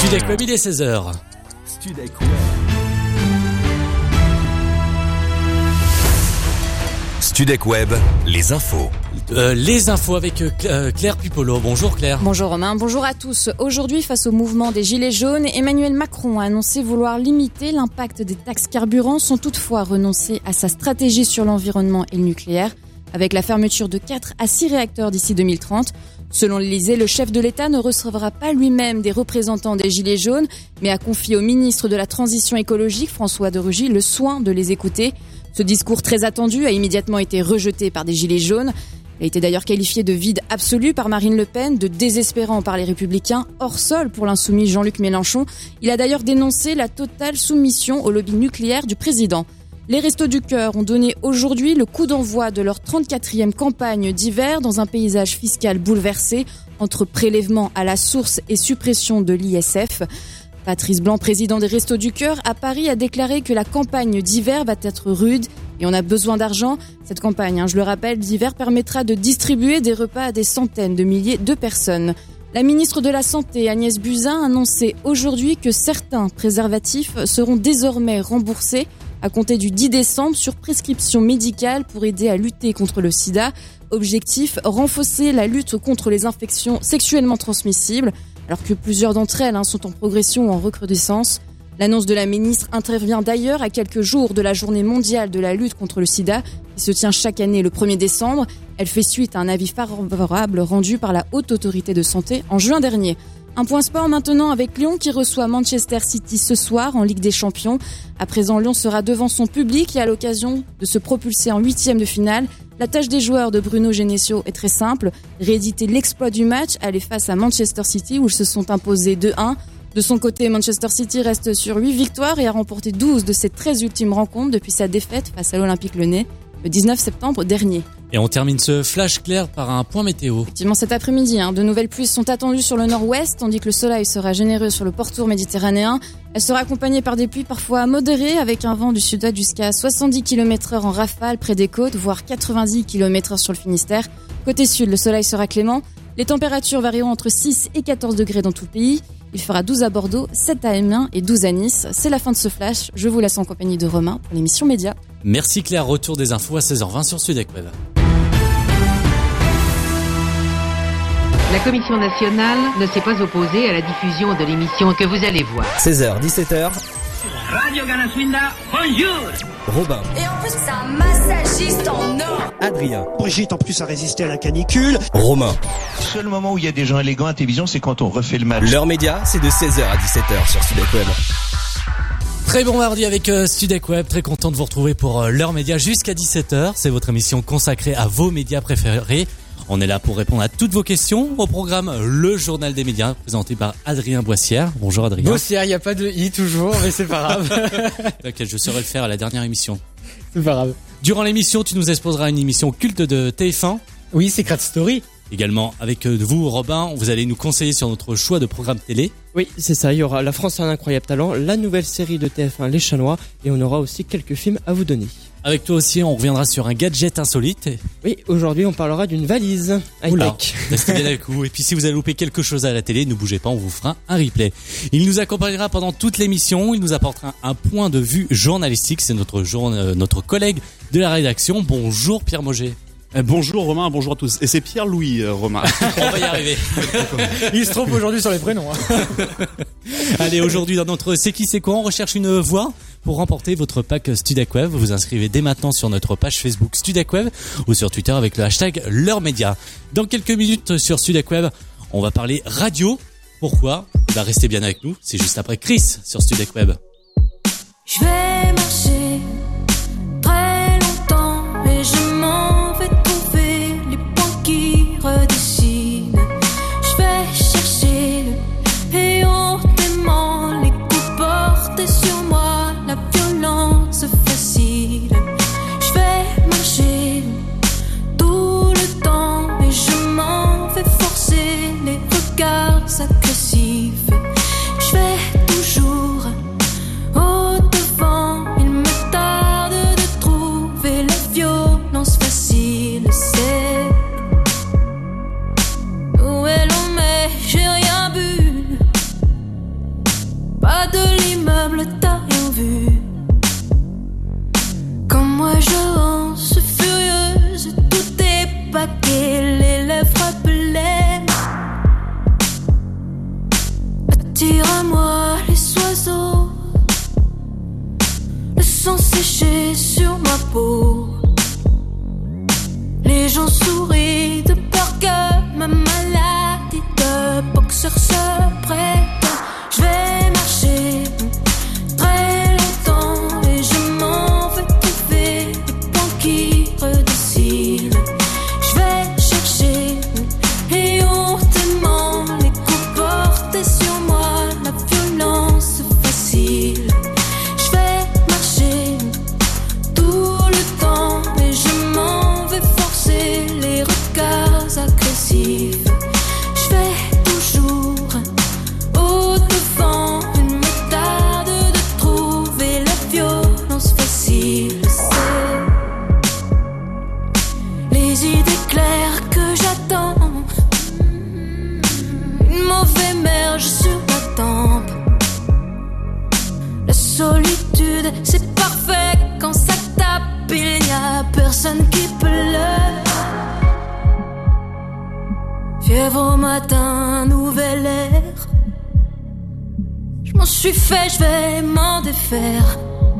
Studek Web, il est 16h. Studek Web. Studek Web, les infos. Les infos avec Claire Pupolo. Bonjour Claire. Bonjour Romain, bonjour à tous. Aujourd'hui, face au mouvement des Gilets jaunes, Emmanuel Macron a annoncé vouloir limiter l'impact des taxes carburant sans toutefois renoncer à sa stratégie sur l'environnement et le nucléaire, avec la fermeture de 4 à 6 réacteurs d'ici 2030. Selon l'Élysée, le chef de l'État ne recevra pas lui-même des représentants des Gilets jaunes, mais a confié au ministre de la Transition écologique, François de Rugy, le soin de les écouter. Ce discours très attendu a immédiatement été rejeté par des Gilets jaunes. Il a été d'ailleurs qualifié de vide absolu par Marine Le Pen, de désespérant par les Républicains, hors sol pour l'insoumis Jean-Luc Mélenchon. Il a d'ailleurs dénoncé la totale soumission au lobby nucléaire du président. Les Restos du Cœur ont donné aujourd'hui le coup d'envoi de leur 34e campagne d'hiver dans un paysage fiscal bouleversé entre prélèvement à la source et suppression de l'ISF. Patrice Blanc, président des Restos du Cœur à Paris, a déclaré que la campagne d'hiver va être rude et on a besoin d'argent. Cette campagne, je le rappelle, d'hiver permettra de distribuer des repas à des centaines de milliers de personnes. La ministre de la Santé, Agnès Buzyn, a annoncé aujourd'hui que certains préservatifs seront désormais remboursés à compter du 10 décembre sur prescription médicale pour aider à lutter contre le sida. Objectif, renforcer la lutte contre les infections sexuellement transmissibles, alors que plusieurs d'entre elles sont en progression ou en recrudescence. L'annonce de la ministre intervient d'ailleurs à quelques jours de la journée mondiale de la lutte contre le sida, qui se tient chaque année le 1er décembre. Elle fait suite à un avis favorable rendu par la Haute Autorité de Santé en juin dernier. Un point sport maintenant avec Lyon qui reçoit Manchester City ce soir en Ligue des Champions. À présent, Lyon sera devant son public et a l'occasion de se propulser en 8e de finale. La tâche des joueurs de Bruno Genesio est très simple, rééditer l'exploit du match, aller face à Manchester City où ils se sont imposés 2-1. De son côté, Manchester City reste sur 8 victoires et a remporté 12 de ses 13 ultimes rencontres depuis sa défaite face à l'Olympique Lyonnais le 19 septembre dernier. Et on termine ce flash Claire par un point météo. Effectivement, cet après-midi, de nouvelles pluies sont attendues sur le nord-ouest, tandis que le soleil sera généreux sur le pourtour méditerranéen. Elle sera accompagnée par des pluies parfois modérées, avec un vent du sud-ouest jusqu'à 70 km/h en rafale près des côtes, voire 90 km/h sur le Finistère. Côté sud, le soleil sera clément. Les températures varieront entre 6 et 14 degrés dans tout le pays. Il fera 12 à Bordeaux, 7 à Amiens et 12 à Nice. C'est la fin de ce flash. Je vous laisse en compagnie de Romain pour l'émission Média. Merci Claire, retour des infos à 16h20 sur Studek Web. La Commission nationale ne s'est pas opposée à la diffusion de l'émission que vous allez voir. 16h, 17h. Radio Ganaswinda, bonjour. Robin. Et en plus, c'est un massagiste en or. Adrien. Brigitte, en plus, a résisté à la canicule. Romain. Le seul moment où il y a des gens élégants à la télévision, c'est quand on refait le match. L'heure média, c'est de 16h à 17h sur Studek Web. Très bon mardi avec Studek Web, très content de vous retrouver pour l'heure média jusqu'à 17h. C'est votre émission consacrée à vos médias préférés. On est là pour répondre à toutes vos questions. Au programme, le journal des médias, présenté par Adrien Boissière. Bonjour Adrien. Boissière, il n'y a pas de i toujours, mais c'est pas grave. T'inquiète, je saurais le faire à la dernière émission. C'est pas grave. Durant l'émission, tu nous exposeras une émission culte de TF1. Oui, Secret Story. Également, avec vous, Robin, vous allez nous conseiller sur notre choix de programme télé. Oui, c'est ça. Il y aura La France a un incroyable talent, la nouvelle série de TF1 Les Chanois, et on aura aussi quelques films à vous donner. Avec toi aussi, on reviendra sur un gadget insolite. Oui, aujourd'hui, on parlera d'une valise high-tech. Restez bien avec vous. Et puis, si vous avez loupé quelque chose à la télé, ne bougez pas, on vous fera un replay. Il nous accompagnera pendant toute l'émission. Il nous apportera un point de vue journalistique. C'est notre collègue de la rédaction. Bonjour Pierre Moget. Bonjour Romain, bonjour à tous. Et c'est Pierre-Louis Romain. On va y arriver. Il se trompe aujourd'hui sur les prénoms. Allez, aujourd'hui dans notre C'est qui c'est quoi, on recherche une voix pour remporter votre pack Studek Web. Vous vous inscrivez dès maintenant sur notre page Facebook Studek Web ou sur Twitter avec le hashtag LeurMédia. Dans quelques minutes sur Studek Web, on va parler radio. Pourquoi ? Restez bien avec nous, c'est juste après Chris sur Studek Web. Je vais marcher très longtemps et je m'en vais trouver les points qui redessinent. Je vais chercher et hontément les coups portés sur moi, la violence facile. Je vais marcher tout le temps et je m'en vais forcer les regards agressifs. Je vais toujours au devant, il me tarde de trouver la violence facile. C'est où est l'homme, mais j'ai rien bu. peau. Les gens sourient de peur que ma maladie de boxeur se prête. Je vais marcher très longtemps et je m'en vais trouver les points qui redessinent. Je vais chercher et hontement les coups portés sur moi, la violence facile. Je vais marcher tout le temps et je m'en vais forcer les regards agressifs. Je vais toujours au devant, une méthode de trouver la violence facile. C'est les idées claires que j'attends, une mauvaise merge sur la tempe. La solitude, c'est parfait quand ça tape, il n'y a personne qui pleure. Fièvre au matin, nouvel air. Je m'en suis fait, je vais m'en défaire.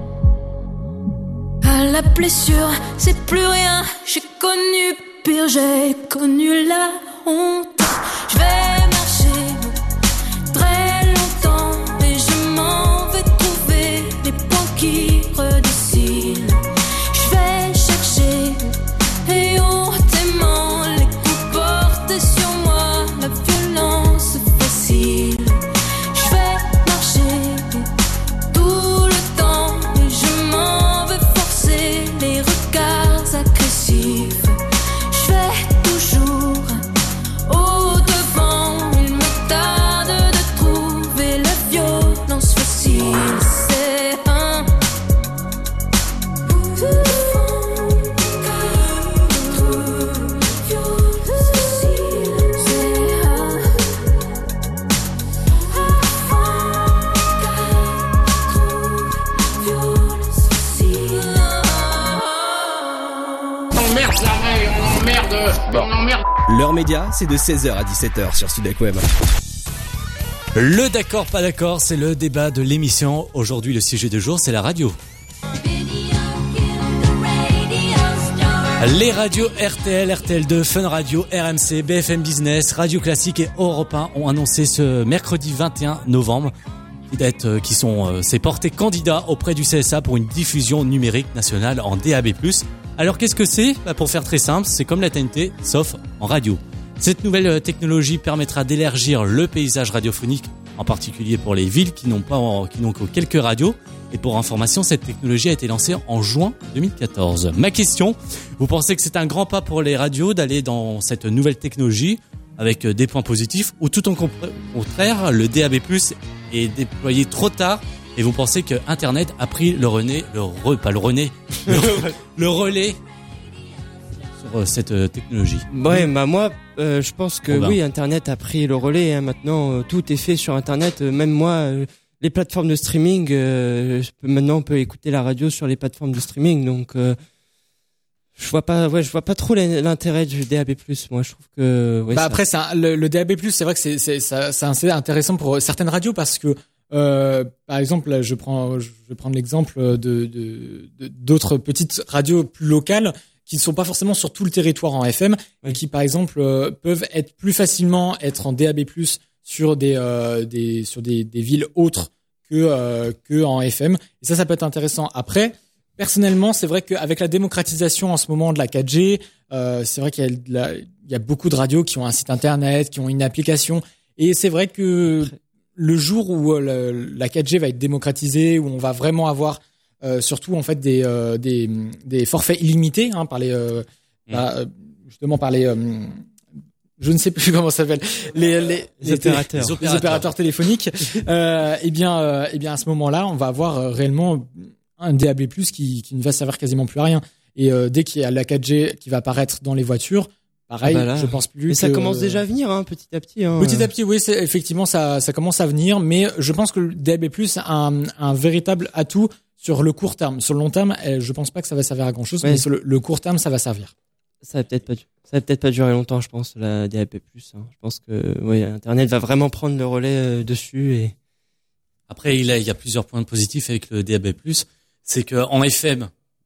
À la blessure, c'est plus rien. J'ai connu pire, j'ai connu la honte. Je vais marcher très longtemps et je m'en vais trouver les points qui redessinent. Je vais chercher et hontement les coups portés sur moi, la violence facile. Je vais marcher tout le temps et je m'en vais forcer les regards agressifs. Je vais toujours au devant, une méthode de trouver la violence facile. C'est un L'heure média, c'est de 16h à 17h sur Studek Web. Le d'accord, pas d'accord, c'est le débat de l'émission. Aujourd'hui, le sujet du jour, c'est la radio. Les radios RTL, RTL2, Fun Radio, RMC, BFM Business, Radio Classique et Europe 1 ont annoncé ce mercredi 21 novembre qui sont s'est porté candidat auprès du CSA pour une diffusion numérique nationale en DAB+. Alors qu'est-ce que c'est ? Pour faire très simple, c'est comme la TNT, sauf en radio. Cette nouvelle technologie permettra d'élargir le paysage radiophonique, en particulier pour les villes qui n'ont que quelques radios. Et pour information, cette technologie a été lancée en juin 2014. Ma question, vous pensez que c'est un grand pas pour les radios d'aller dans cette nouvelle technologie avec des points positifs, ou tout au contraire, le DAB+ est déployé trop tard et vous pensez que Internet a pris le relais sur cette technologie? Ouais, moi, je pense que oui, Internet a pris le relais. Hein. Maintenant, tout est fait sur Internet. Même moi, les plateformes de streaming, maintenant, on peut écouter la radio sur les plateformes de streaming. Donc, je vois pas trop l'intérêt du DAB+. Moi, je trouve que après, le DAB+, c'est vrai que c'est assez intéressant pour certaines radios parce que par exemple, là, je vais prendre l'exemple d'autres petites radios plus locales qui ne sont pas forcément sur tout le territoire en FM, et qui, par exemple, peuvent être plus facilement être en DAB+, sur des villes autres que en FM. Et ça peut être intéressant. Après, personnellement, c'est vrai qu'avec la démocratisation en ce moment de la 4G, c'est vrai qu'il y a beaucoup de radios qui ont un site internet, qui ont une application, et c'est vrai que le jour où la 4G va être démocratisée, où on va vraiment avoir surtout en fait des forfaits illimités par les justement par les je ne sais plus comment ça s'appelle les opérateurs téléphoniques, et bien à ce moment-là, on va avoir réellement un DAB+ qui ne va servir quasiment plus à rien. Et dès qu'il y a la 4G qui va apparaître dans les voitures, pareil, je pense plus. Mais ça commence déjà à venir, petit à petit. Petit à petit, oui, effectivement, ça commence à venir, mais je pense que le DAB+ a un véritable atout sur le court terme. Sur le long terme, je pense pas que ça va servir à grand chose, mais sur le court terme, ça va servir. Ça va peut-être pas durer longtemps, je pense, la DAB+. Je pense que, Internet va vraiment prendre le relais dessus. Et après, il y a plusieurs points positifs avec le DAB+. C'est que en FM,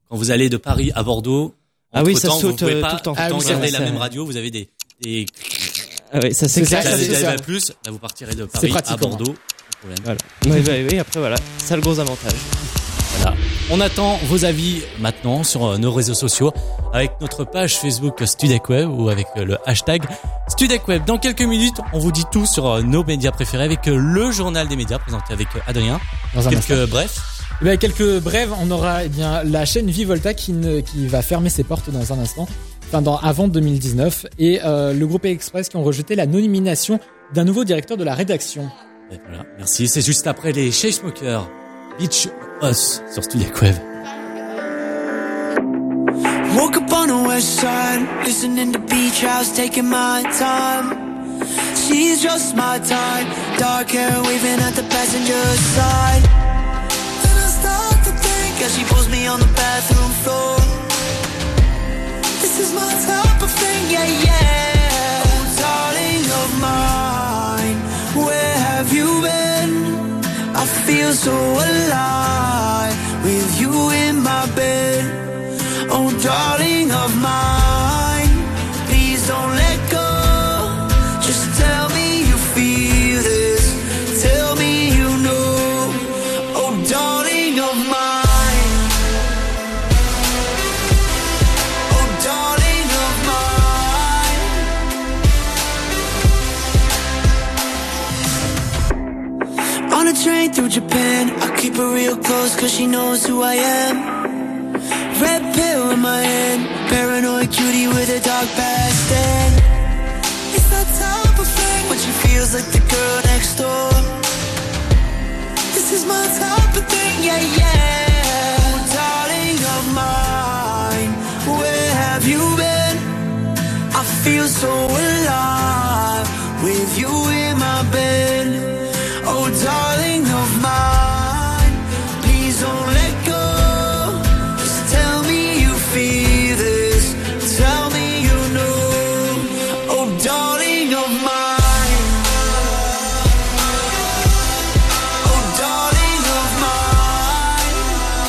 quand vous allez de Paris à Bordeaux, ah oui, ça temps, saute vous pouvez pas tout le temps. garder la même radio, vous avez des ah oui, ça c'est clair. ça. Vous avez plus, là vous partirez de Paris à Bordeaux. Voilà. Oui, après voilà, c'est le gros avantage. Voilà. On attend vos avis maintenant sur nos réseaux sociaux avec notre page Facebook StudecWeb ou avec le hashtag StudecWeb. Dans quelques minutes, on vous dit tout sur nos médias préférés avec le journal des médias présenté avec Adrien. Quelques brefs. Quelques brèves, on aura la chaîne Vivolta qui va fermer ses portes dans un instant, avant 2019, et le groupe Express qui ont rejeté la nomination d'un nouveau directeur de la rédaction. Et voilà, merci. C'est juste après les Chainsmokers, Beach Us sur StudecWeb. Woke up on the west side, listening to beach house, taking my time. She's just my type, dark hair waving at the passenger side. Then I start to think as she pulls me on the bathroom floor. This is my type of thing, yeah. Oh, darling of mine, where have you been? I feel so alive with you in my bed. Oh, darling of mine, please don't let go. Just tell me you feel this. Tell me you know. Oh, darling of mine. Oh, darling of mine. On a train through Japan, I keep her real close 'cause she knows who I am. Red pill in my hand, paranoid cutie with a dark past. And it's that type of thing when she feels like the girl next door. This is my type of thing, yeah. Oh, darling of mine, where have you been? I feel so alive with you in my bed. Oh, darling of mine, please don't let go. Feel this, tell me you know. Oh, darling of mine. Oh, darling of mine.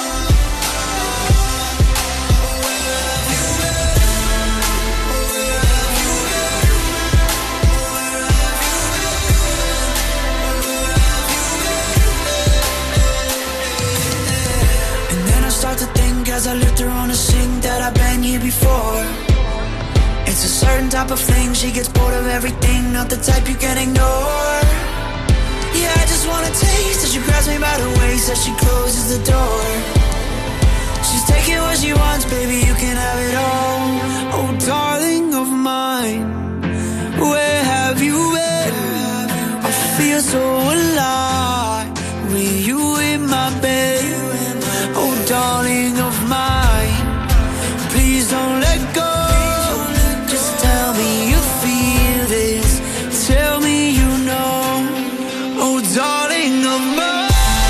And then I start to think as I lift her on a sing that I've been here before. It's a certain type of thing, she gets bored of everything, not the type you can ignore. Yeah, I just wanna taste it, she grabs me by the waist as she closes the door. She's taking what she wants, baby, you can have it all. Oh, darling of mine, where have you been? I feel so alive with you in my bed. Oh, darling of mine, please don't let go. Just tell me you feel this. Tell me you know. Oh, darling of mine.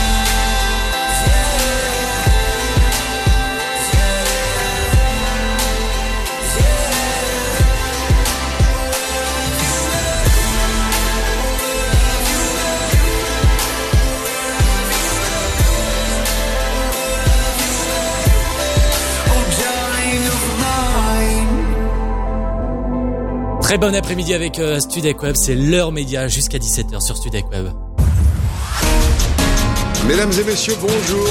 Très bon après-midi avec StudecWeb, c'est l'heure média jusqu'à 17h sur StudecWeb. Mesdames et messieurs, bonjour.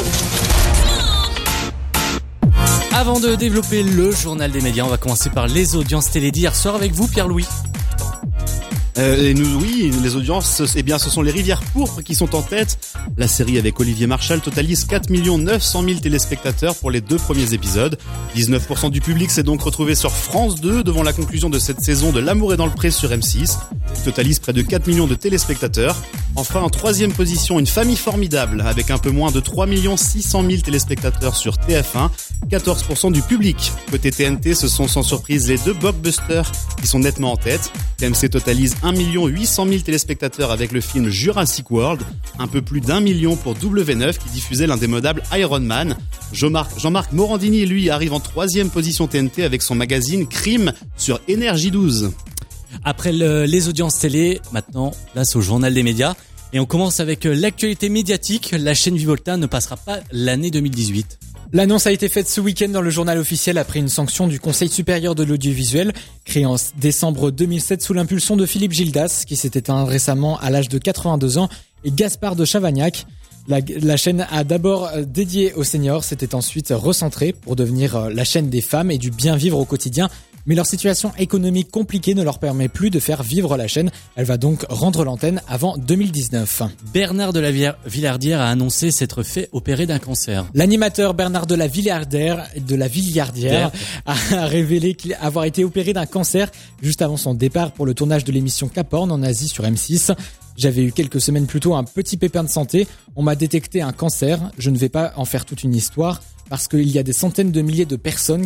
Avant de développer le journal des médias, on va commencer par les audiences télé d'hier soir avec vous, Pierre-Louis. Et nous, oui, les audiences, eh bien, ce sont les Rivières pourpres qui sont en tête. La série avec Olivier Marchal totalise 4 900 000 téléspectateurs pour les 2 premiers épisodes. 19% du public s'est donc retrouvé sur France 2 devant la conclusion de cette saison de L'amour est dans le pré sur M6. Il totalise près de 4 millions de téléspectateurs. Enfin, en 3e position, Une famille formidable avec un peu moins de 3 600 000 téléspectateurs sur TF1. 14% du public. Côté TNT, ce sont sans surprise les 2 blockbusters qui sont nettement en tête. TMC totalise 1 800 000 téléspectateurs avec le film Jurassic World, un peu plus d'1 million pour W9 qui diffusait l'indémodable Iron Man. Jean-Marc Morandini, lui, arrive en 3e position TNT avec son magazine Crime sur Énergie 12. Après les audiences télé, maintenant, place au journal des médias. Et on commence avec l'actualité médiatique. La chaîne Vivolta ne passera pas l'année 2018. L'annonce a été faite ce week-end dans le journal officiel après une sanction du Conseil supérieur de l'audiovisuel, créé en décembre 2007 sous l'impulsion de Philippe Gildas, qui s'est éteint récemment à l'âge de 82 ans, et Gaspard de Chavagnac. La chaîne a d'abord dédiée aux seniors, s'était ensuite recentrée pour devenir la chaîne des femmes et du bien vivre au quotidien. Mais leur situation économique compliquée ne leur permet plus de faire vivre la chaîne. Elle va donc rendre l'antenne avant 2019. Bernard de la Villardière a annoncé s'être fait opérer d'un cancer. L'animateur Bernard de la Villardière a révélé avoir été opéré d'un cancer juste avant son départ pour le tournage de l'émission Cap Horn en Asie sur M6. J'avais eu quelques semaines plus tôt un petit pépin de santé. On m'a détecté un cancer. Je ne vais pas en faire toute une histoire parce qu'il y a des centaines de milliers de personnes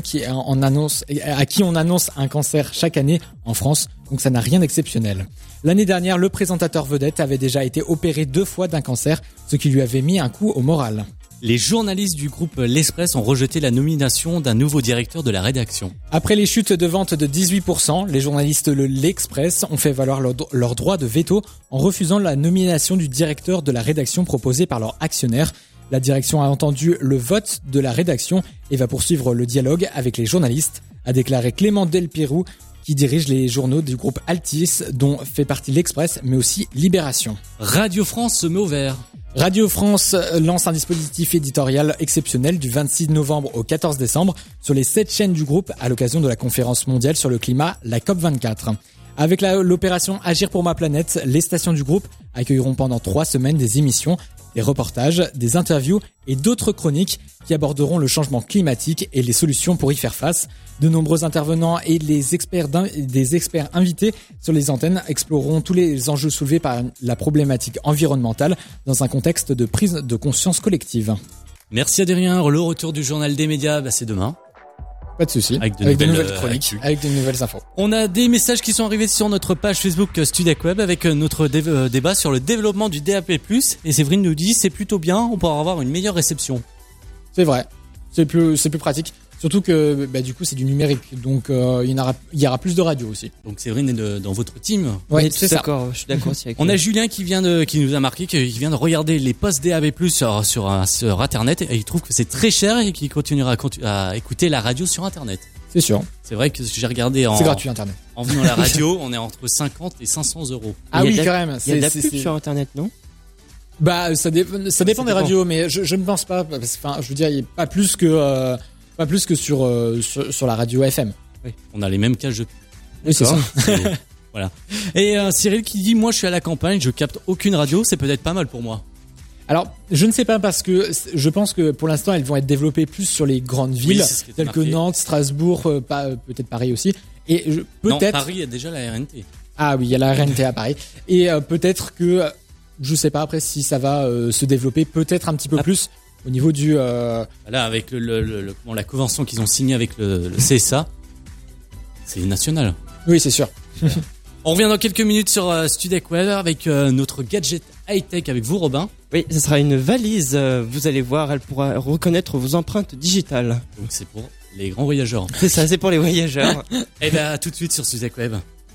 à qui on annonce un cancer chaque année en France. Donc ça n'a rien d'exceptionnel. L'année dernière, le présentateur vedette avait déjà été opéré 2 fois d'un cancer, ce qui lui avait mis un coup au moral. Les journalistes du groupe L'Express ont rejeté la nomination d'un nouveau directeur de la rédaction. Après les chutes de vente de 18%, les journalistes de L'Express ont fait valoir leur droit de veto en refusant la nomination du directeur de la rédaction proposé par leur actionnaire. La direction a entendu le vote de la rédaction et va poursuivre le dialogue avec les journalistes, a déclaré Clément Delpirou, qui dirige les journaux du groupe Altis, dont fait partie L'Express, mais aussi Libération. Radio France se met au vert. Radio France lance un dispositif éditorial exceptionnel du 26 novembre au 14 décembre sur les 7 chaînes du groupe à l'occasion de la conférence mondiale sur le climat, la COP24. Avec l'opération Agir pour ma planète, les stations du groupe accueilleront pendant 3 semaines des émissions, des reportages, des interviews et d'autres chroniques qui aborderont le changement climatique et les solutions pour y faire face. De nombreux intervenants et des experts invités sur les antennes exploreront tous les enjeux soulevés par la problématique environnementale dans un contexte de prise de conscience collective. Merci Adrien. Le retour du journal des médias, c'est demain. Pas de souci. Avec de nouvelles chroniques, avec de nouvelles infos. On a des messages qui sont arrivés sur notre page Facebook StudacWeb avec notre débat sur le développement du DAB+. Et Séverine nous dit c'est plutôt bien, on pourra avoir une meilleure réception. C'est vrai. C'est plus pratique. Surtout que du coup c'est du numérique, donc il y aura plus de radio aussi. Donc Séverine est dans votre team. Oui, c'est d'accord. Je suis d'accord aussi. On a Julien qui nous a marqué qu'il vient de regarder les postes DAB+ sur Internet et il trouve que c'est très cher et qu'il continuera à écouter la radio sur Internet. C'est sûr. C'est vrai que j'ai regardé c'est gratuit Internet. En venant à la radio, on est entre 50 et 500 euros. Ah oui, quand même. Il y a de la pub sur Internet, non? Ça dépend des radios, mais je ne pense pas. Enfin, je veux dire, il n'y a pas plus que sur la radio FM. Oui, on a les mêmes cages de pub. Oui, c'est ça. Voilà. Et Cyril qui dit moi je suis à la campagne, je capte aucune radio, c'est peut-être pas mal pour moi. Alors, je ne sais pas parce que je pense que pour l'instant elles vont être développées plus sur les grandes villes telles que Nantes, Strasbourg, peut-être Paris aussi. Et non, Paris, il y a déjà la RNT. Ah oui, il y a la RNT à Paris. Et peut-être que je sais pas après si ça va se développer peut-être un petit peu plus au niveau du là avec la convention qu'ils ont signée avec le CSA, c'est national. Oui, c'est sûr. On revient dans quelques minutes sur StudacWeb avec notre gadget high-tech avec vous, Robin. Oui, ce sera une valise. Vous allez voir, elle pourra reconnaître vos empreintes digitales. Donc c'est pour les grands voyageurs. C'est ça, c'est pour les voyageurs. Et bien, tout de suite sur StudacWeb.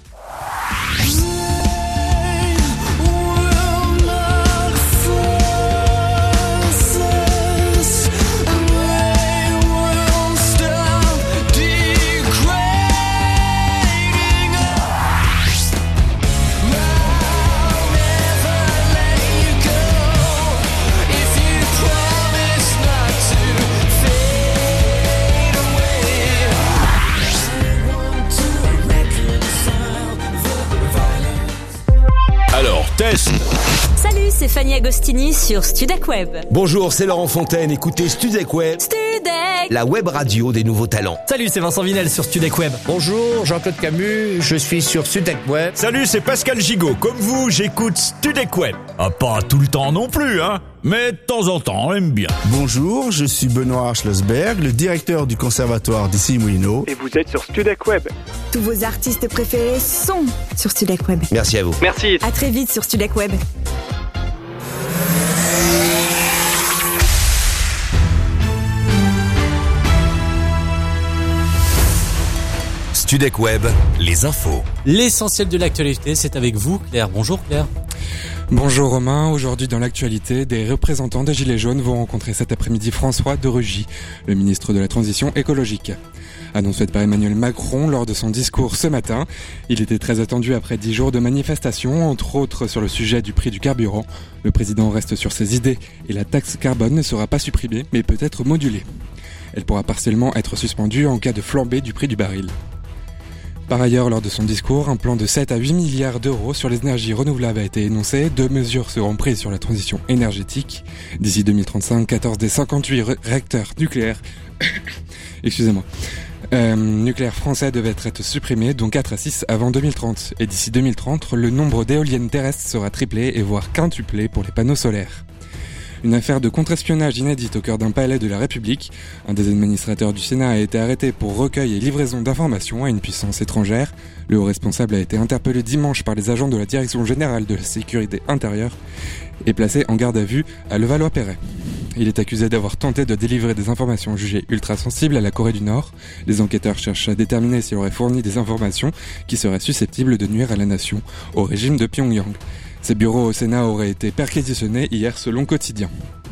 Test. Salut, c'est Fanny Agostini sur StudacWeb. Bonjour, c'est Laurent Fontaine. Écoutez StudacWeb. Studac, la web radio des nouveaux talents. Salut, c'est Vincent Vinel sur StudacWeb. Bonjour, Jean-Claude Camus, je suis sur StudacWeb. Salut, c'est Pascal Gigot. Comme vous, j'écoute StudacWeb. Ah, pas tout le temps non plus, hein. Mais de temps en temps, on aime bien. Bonjour, je suis Benoît Schlossberg, le directeur du conservatoire d'Issy-Moulineaux. Et vous êtes sur StudacWeb. Tous vos artistes préférés sont sur StudacWeb. Merci à vous. Merci. À très vite sur StudacWeb. StudacWeb, les infos. L'essentiel de l'actualité, c'est avec vous, Claire. Bonjour, Claire. Bonjour Romain, aujourd'hui dans l'actualité, des représentants des Gilets jaunes vont rencontrer cet après-midi François de Rugy, le ministre de la Transition écologique. Annonce faite par Emmanuel Macron lors de son discours ce matin. Il était très attendu après 10 jours de manifestations, entre autres sur le sujet du prix du carburant. Le président reste sur ses idées et la taxe carbone ne sera pas supprimée mais peut être modulée. Elle pourra partiellement être suspendue en cas de flambée du prix du baril. Par ailleurs, lors de son discours, un plan de 7 à 8 milliards d'euros sur les énergies renouvelables a été énoncé. 2 mesures seront prises sur la transition énergétique. D'ici 2035, 14 des 58 réacteurs nucléaires nucléaires français devaient être supprimés, dont 4 à 6 avant 2030. Et d'ici 2030, le nombre d'éoliennes terrestres sera triplé et voire quintuplé pour les panneaux solaires. Une affaire de contre-espionnage inédite au cœur d'un palais de la République. Un des administrateurs du Sénat a été arrêté pour recueil et livraison d'informations à une puissance étrangère. Le haut responsable a été interpellé dimanche par les agents de la Direction Générale de la Sécurité Intérieure et placé en garde à vue à Levallois-Perret. Il est accusé d'avoir tenté de délivrer des informations jugées ultra-sensibles à la Corée du Nord. Les enquêteurs cherchent à déterminer s'il aurait fourni des informations qui seraient susceptibles de nuire à la nation, au régime de Pyongyang. Ces bureaux au Sénat auraient été perquisitionnés hier selon Quotidien.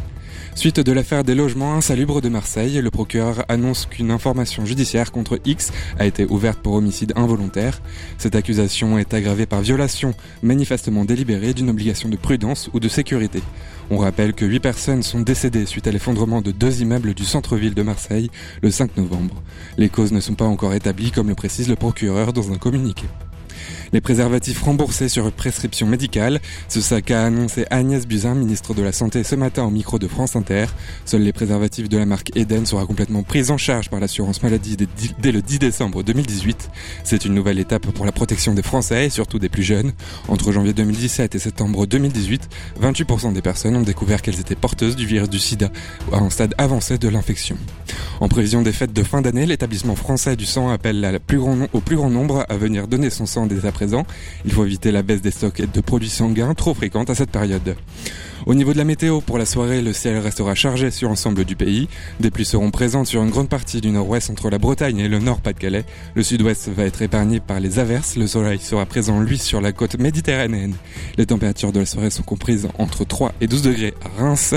Suite de l'affaire des logements insalubres de Marseille, le procureur annonce qu'une information judiciaire contre X a été ouverte pour homicide involontaire. Cette accusation est aggravée par violation manifestement délibérée d'une obligation de prudence ou de sécurité. On rappelle que 8 personnes sont décédées suite à l'effondrement de 2 immeubles du centre-ville de Marseille le 5 novembre. Les causes ne sont pas encore établies, comme le précise le procureur dans un communiqué. Les préservatifs remboursés sur prescription médicale, c'est ce qu'a annoncé Agnès Buzyn, ministre de la Santé, ce matin au micro de France Inter. Seuls les préservatifs de la marque Eden seront complètement pris en charge par l'assurance maladie dès le 10 décembre 2018. C'est une nouvelle étape pour la protection des Français et surtout des plus jeunes. Entre janvier 2017 et septembre 2018, 28% des personnes ont découvert qu'elles étaient porteuses du virus du sida à un stade avancé de l'infection. En prévision des fêtes de fin d'année, l'établissement français du sang appelle au plus grand nombre à venir donner son sang dès à présent. Il faut éviter la baisse des stocks de produits sanguins trop fréquente à cette période. Au niveau de la météo, pour la soirée, le ciel restera chargé sur l'ensemble du pays. Des pluies seront présentes sur une grande partie du nord-ouest entre la Bretagne et le nord-Pas-de-Calais. Le sud-ouest va être épargné par les averses. Le soleil sera présent, lui, sur la côte méditerranéenne. Les températures de la soirée sont comprises entre 3 et 12 degrés à Reims,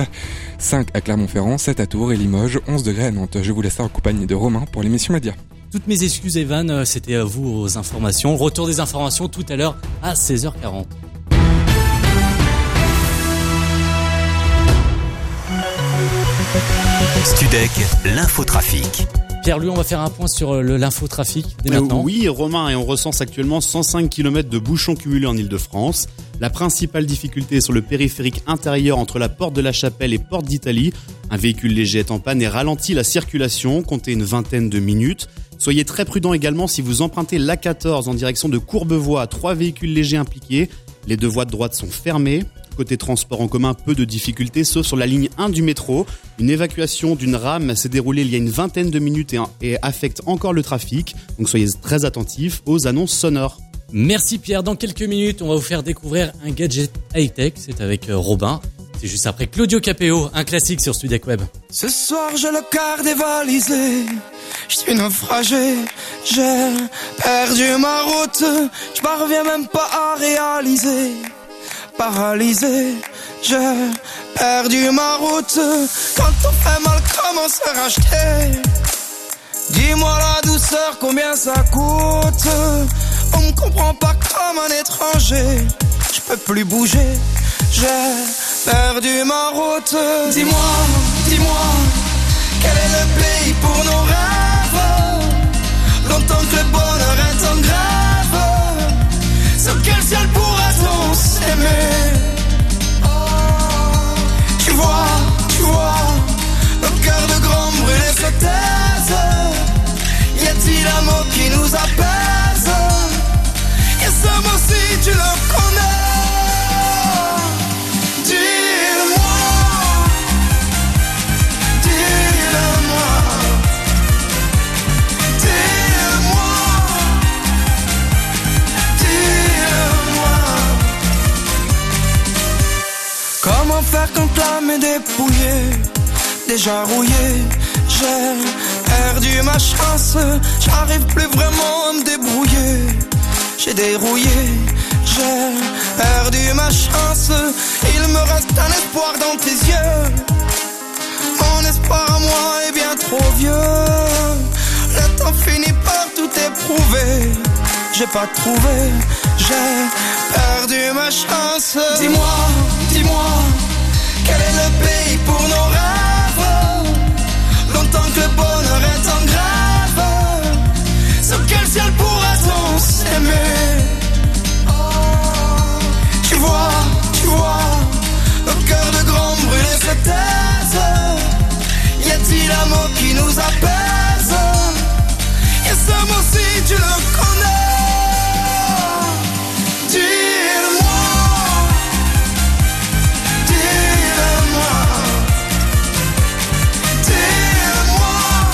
5 à Clermont-Ferrand, 7 à Tours et Limoges, 11 degrés à Nantes. Je vous laisse en compagnie de Romain pour l'émission Média. Toutes mes excuses, Evan, c'était à vous aux informations. Retour des informations tout à l'heure à 16h40. Studec, l'infotrafic. Pierre-Louis, on va faire un point sur l'infotrafic dès maintenant. Oui, Romain, et on recense actuellement 105 km de bouchons cumulés en Ile-de-France. La principale difficulté est sur le périphérique intérieur entre la porte de la Chapelle et porte d'Italie. Un véhicule léger est en panne et ralentit la circulation, comptez une vingtaine de minutes. Soyez très prudents également si vous empruntez l'A14 en direction de Courbevoie. 3 véhicules légers impliqués. Les 2 voies de droite sont fermées. Côté transport en commun, peu de difficultés, sauf sur la ligne 1 du métro. Une évacuation d'une rame s'est déroulée il y a une vingtaine de minutes et affecte encore le trafic. Donc soyez très attentifs aux annonces sonores. Merci Pierre. Dans quelques minutes, on va vous faire découvrir un gadget high-tech. C'est avec Robin. C'est juste après Claudio Capéo, un classique sur Studec Web. Ce soir, j'ai le cœur dévalisé. Je suis naufragé. J'ai perdu ma route. Je parviens même pas à réaliser. Paralysé, j'ai perdu ma route. Quand on fait mal, comment se racheter? Dis-moi la douceur, combien ça coûte? On me comprend pas comme un étranger. Je peux plus bouger, j'ai perdu ma route. Dis-moi, quel est le pays pour nos rêves? Longtemps que le bonheur est en grève. Sur quel ciel pourrait-on s'aimer? Tu vois, nos cœurs de grand brûlés se taisent. Y a-t-il un mot qui nous apaise? Et ce mot si tu le connais. Dis-le-moi. Comment faire quand l'âme est dépouillée, déjà rouillée? J'ai perdu ma chance, j'arrive plus vraiment à me débrouiller. J'ai dérouillé, j'ai perdu ma ma chance. Il me reste un espoir dans tes yeux. Mon espoir à moi est bien trop vieux. Le temps finit par tout éprouver. J'ai pas trouvé, j'ai perdu ma chance. Dis-moi, dis-moi, quel est le pays pour nos rêves? Longtemps que le bonheur est en grève. Sur quel ciel pourra-t-on s'aimer? Tu vois, nos cœurs de grands brûlés se taisent. Y a-t-il un mot qui nous apaise? Et ce mot si tu le connais. Dis-le-moi, dis-le-moi, dis-le-moi,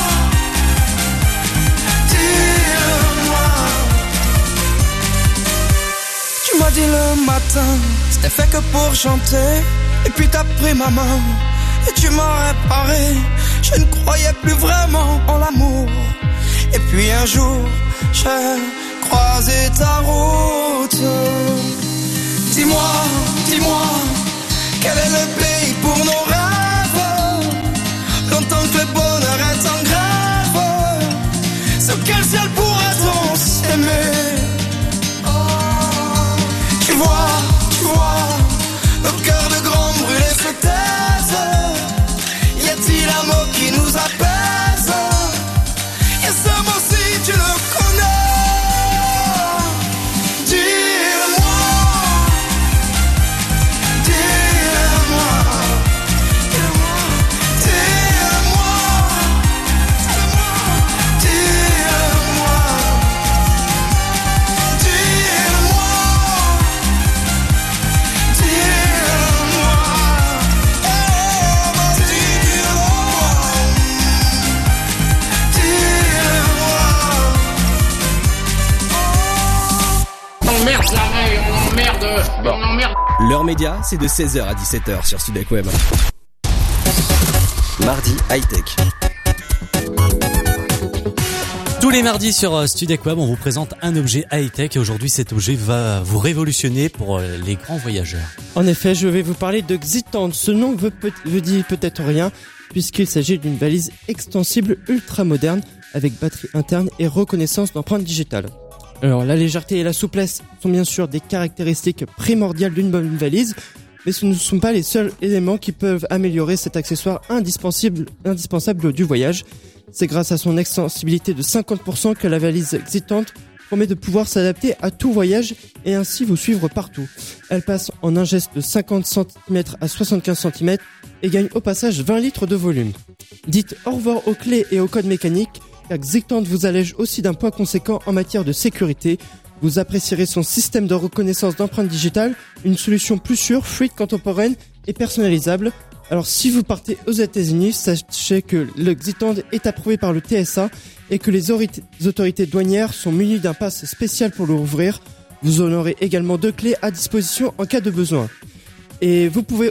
dis-le-moi. Tu m'as dit le matin, c'était fait que pour chanter. Et puis t'as pris ma main et tu m'as réparé. Je ne croyais plus vraiment en l'amour. Et puis un jour, j'ai croisé ta route. Dis-moi, dis-moi, quel est le pays pour nos rêves? Longtemps que le bonheur est en grève. Sur quel ciel pourra-t-on s'aimer? Tu vois, nos cœurs de grands brûlés se taisent. Y a-t-il un mot qui nous apaise? Et ce mot si tu le connais. Dis-le-moi, dis-le-moi, dis-le-moi, dis-le-moi, dis-le-moi, dis-le-moi, dis-le-moi, Bon. L'heure média, c'est de 16h à 17h sur Studek Web. Mardi high-tech. Tous les mardis sur Studek Web, on vous présente un objet high-tech et aujourd'hui cet objet va vous révolutionner pour les grands voyageurs. En effet, je vais vous parler de Xitant. Ce nom vous dit peut-être rien puisqu'il s'agit d'une valise extensible ultra moderne avec batterie interne et reconnaissance d'empreintes digitales. Alors la légèreté et la souplesse sont bien sûr des caractéristiques primordiales d'une bonne valise, mais ce ne sont pas les seuls éléments qui peuvent améliorer cet accessoire indispensable du voyage. C'est grâce à son extensibilité de 50% que la valise Xitant promet de pouvoir s'adapter à tout voyage et ainsi vous suivre partout. Elle passe en un geste de 50 cm à 75 cm et gagne au passage 20 litres de volume. Dites au revoir aux clés et aux codes mécaniques, car Xitant vous allège aussi d'un point conséquent en matière de sécurité. Vous apprécierez son système de reconnaissance d'empreintes digitales, une solution plus sûre, fluide, contemporaine et personnalisable. Alors si vous partez aux États-Unis, sachez que le Xitant est approuvé par le TSA et que les autorités douanières sont munies d'un pass spécial pour l'ouvrir. Vous en aurez également 2 clés à disposition en cas de besoin. Et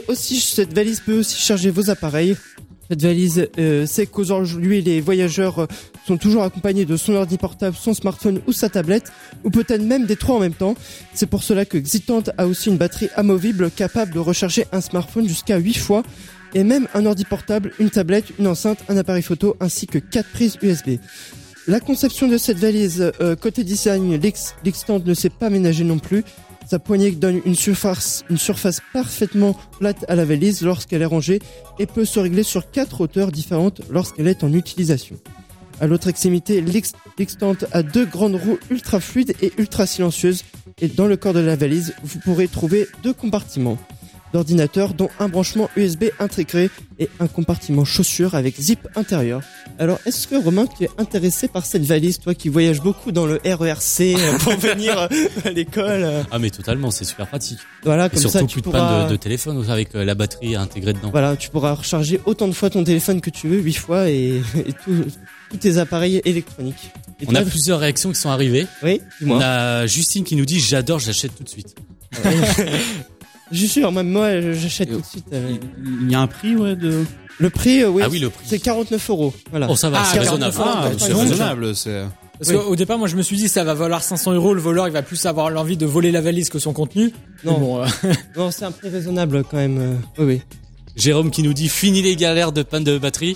cette valise peut aussi charger vos appareils. Cette valise, c'est qu'aujourd'hui les voyageurs sont toujours accompagnés de son ordi portable, son smartphone ou sa tablette, ou peut-être même des 3 en même temps. C'est pour cela que Xitant a aussi une batterie amovible capable de recharger un smartphone jusqu'à 8 fois, et même un ordi portable, une tablette, une enceinte, un appareil photo, ainsi que 4 prises USB. La conception de cette valise, côté design, Xitant ne s'est pas ménagé non plus. Sa poignée donne une surface parfaitement plate à la valise lorsqu'elle est rangée et peut se régler sur 4 hauteurs différentes lorsqu'elle est en utilisation. À l'autre extrémité, Xitant a 2 grandes roues ultra fluides et ultra silencieuses, et dans le corps de la valise, vous pourrez trouver 2 compartiments d'ordinateur, dont un branchement USB intégré et un compartiment chaussures avec zip intérieur. Alors, est-ce que Romain, tu es intéressé par cette valise, toi qui voyages beaucoup dans le RERC pour venir à l'école? Ah mais totalement, c'est super pratique. Voilà, comme et surtout ça, plus de panne de téléphone avec la batterie intégrée dedans. Voilà, tu pourras recharger autant de fois ton téléphone que tu veux, 8 fois, et tous tes appareils électroniques. Et on a plusieurs réactions qui sont arrivées. Oui, dis-moi. On a Justine qui nous dit « J'adore, j'achète tout de suite ». Je suis sûr, même moi, j'achète tout de suite. Il y a un prix, ouais, de... Le prix, oui. Ah oui, le prix. C'est 49 €. Voilà. Oh, ça va, c'est raisonnable. C'est raisonnable, c'est... Parce qu'au départ, moi, je me suis dit, ça va valoir 500 €. Le voleur, il va plus avoir l'envie de voler la valise que son contenu. Non, bon, non, c'est un prix raisonnable quand même. Oui. Jérôme qui nous dit fini les galères de panne de batterie.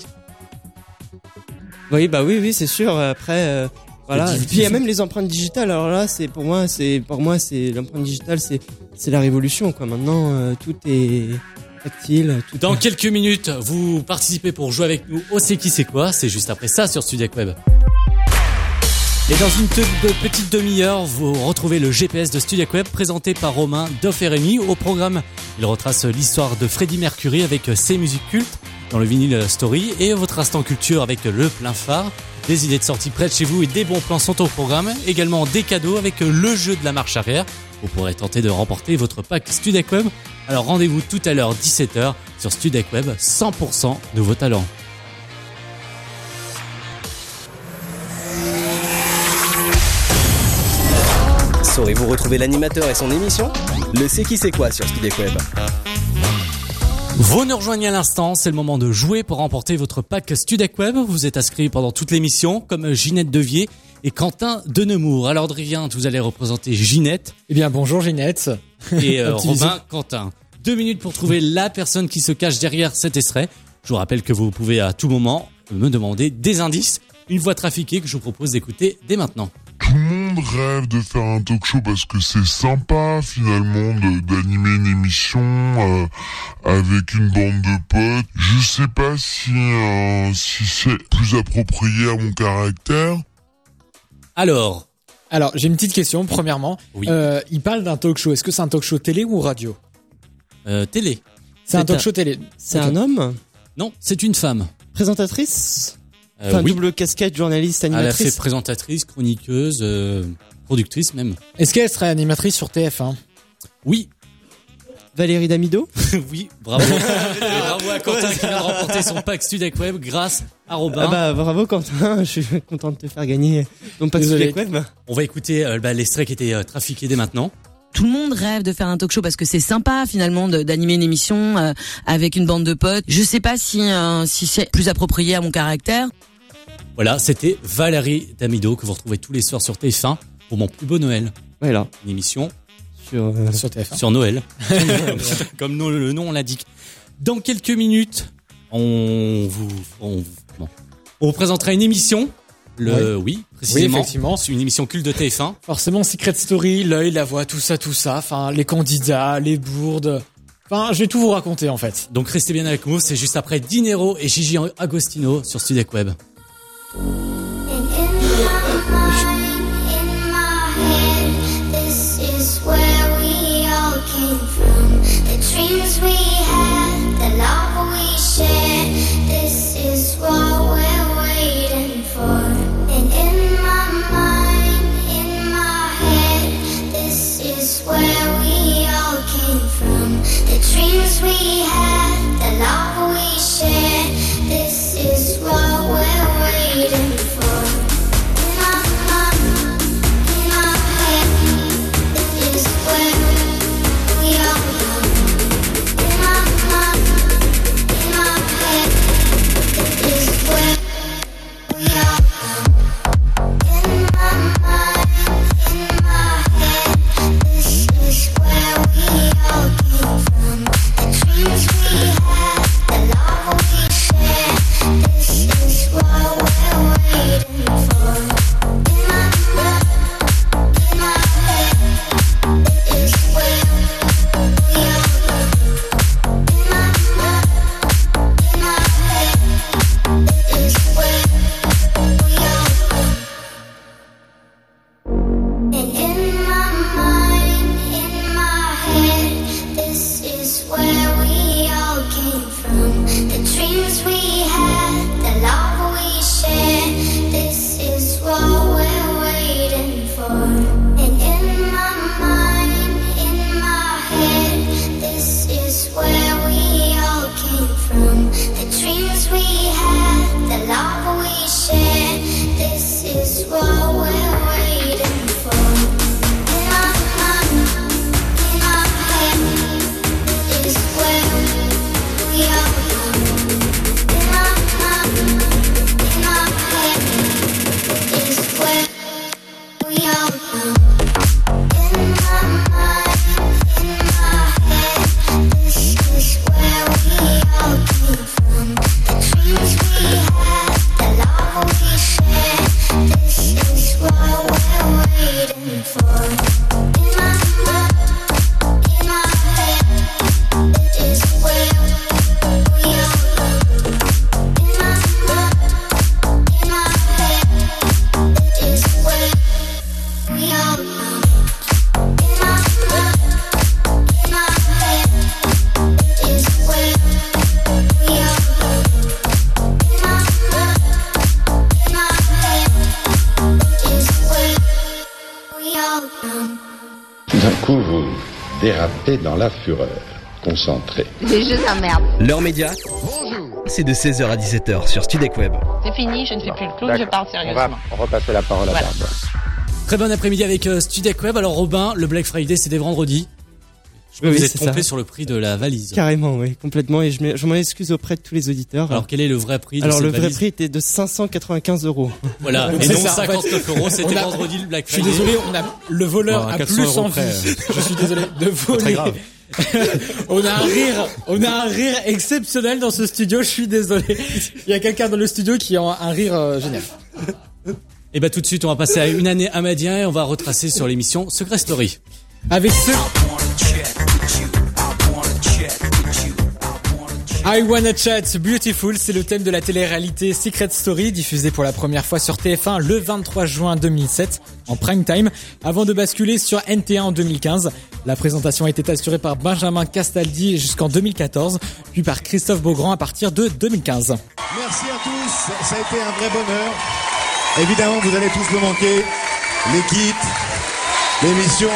Oui, oui, c'est sûr. Après, voilà. Et puis il y a même les empreintes digitales. Alors là, pour moi, l'empreinte digitale, c'est la révolution, quoi. Maintenant, tout est tactile. Dans quelques minutes, vous participez pour jouer avec nous au C'est qui c'est quoi. C'est juste après ça sur Studiac Web. Et dans une petite demi-heure, vous retrouvez le GPS de Studiac Web présenté par Romain, Doff et Rémi. Au programme, il retrace l'histoire de Freddie Mercury avec ses musiques cultes dans le vinyle Story et votre instant culture avec le plein phare. Des idées de sortie près de chez vous et des bons plans sont au programme. Également des cadeaux avec le jeu de la marche arrière. Vous pourrez tenter de remporter votre pack Studiac Web. Alors rendez-vous tout à l'heure 17h sur Studiac Web, 100% de vos talents. Saurez-vous retrouver l'animateur et son émission ? Le C'est qui c'est quoi sur Studiac Web. Vous nous rejoignez à l'instant, c'est le moment de jouer pour remporter votre pack Studiac Web. Vous êtes inscrits pendant toute l'émission, comme Ginette Devier et Quentin de Nemours. Alors Adrien, vous allez représenter Ginette. Eh bien bonjour Ginette. Et Robin, Quentin. 2 minutes pour trouver la personne qui se cache derrière cet extrait. Je vous rappelle que vous pouvez à tout moment me demander des indices. Une voix trafiquée que je vous propose d'écouter dès maintenant. Tout le monde rêve de faire un talk show parce que c'est sympa finalement d'animer une émission avec une bande de potes. Je sais pas si c'est plus approprié à mon caractère. Alors, j'ai une petite question. Premièrement, oui. Il parle d'un talk show. Est-ce que c'est un talk show télé ou radio ? Télé. C'est un talk show télé. C'est un homme ? Non, c'est une femme. Présentatrice ? Oui. Double casquette, journaliste, animatrice. Elle a fait présentatrice, chroniqueuse, productrice même. Est-ce qu'elle serait animatrice sur TF1 ? Oui. Valérie Damido ? Oui, bravo. Et bravo à Quentin qui vient de remporter son pack Studiac Web grâce à Robin. Bravo Quentin, je suis content de te faire gagner ton pack Studiac Web. On va écouter l'extrait qui était trafiqué dès maintenant. Tout le monde rêve de faire un talk show parce que c'est sympa finalement d'animer une émission avec une bande de potes. Je sais pas si c'est plus approprié à mon caractère. Voilà, c'était Valérie Damido que vous retrouvez tous les soirs sur TF1 pour Mon plus beau Noël. Voilà. Une émission sur TF1. Sur Noël. Comme le nom l'indique. Dans quelques minutes, on vous présentera une émission. Oui, précisément. Oui, effectivement. C'est une émission culte de TF1. Forcément, Secret Story, l'œil, la voix, tout ça. Enfin, les candidats, les bourdes. Enfin, je vais tout vous raconter, en fait. Donc, restez bien avec nous. C'est juste après Dinero et Gigi Agostino sur Studiac Web. Dreams we had, the love we shared, this is what we're waiting for. coup, vous dérapez dans la fureur. Concentré. Les jeux emmerdent. L'heure média, c'est de 16h à 17h sur Studek Web. C'est fini, je ne fais plus le clown, je parle sérieusement. On va repasser la parole à Barbara. Très bon après-midi avec Studek Web. Alors Robin, le Black Friday c'était vendredi. Vous êtes trompé sur le prix de la valise. Carrément, oui, complètement. Et je m'en excuse auprès de tous les auditeurs. Alors quel est le vrai prix de cette valise ? Alors le vrai prix était de 595 €. Voilà, et donc 59 €, c'était vendredi le Black Friday. Je suis désolé, le voleur a plus envie. Je suis désolé de voler. Très grave. on a un rire exceptionnel dans ce studio, je suis désolé. Il y a quelqu'un dans le studio qui a un rire génial. Et bah tout de suite, on va passer à une année Amadien et on va retracer sur l'émission Secret Story. Avec ce I Wanna Chat Beautiful, c'est le thème de la télé-réalité Secret Story, diffusée pour la première fois sur TF1 le 23 juin 2007 en prime time, avant de basculer sur NT1 en 2015. La présentation a été assurée par Benjamin Castaldi jusqu'en 2014, puis par Christophe Beaugrand à partir de 2015. Merci à tous, ça a été un vrai bonheur. Évidemment, vous allez tous me manquer. Les kits, l'émission.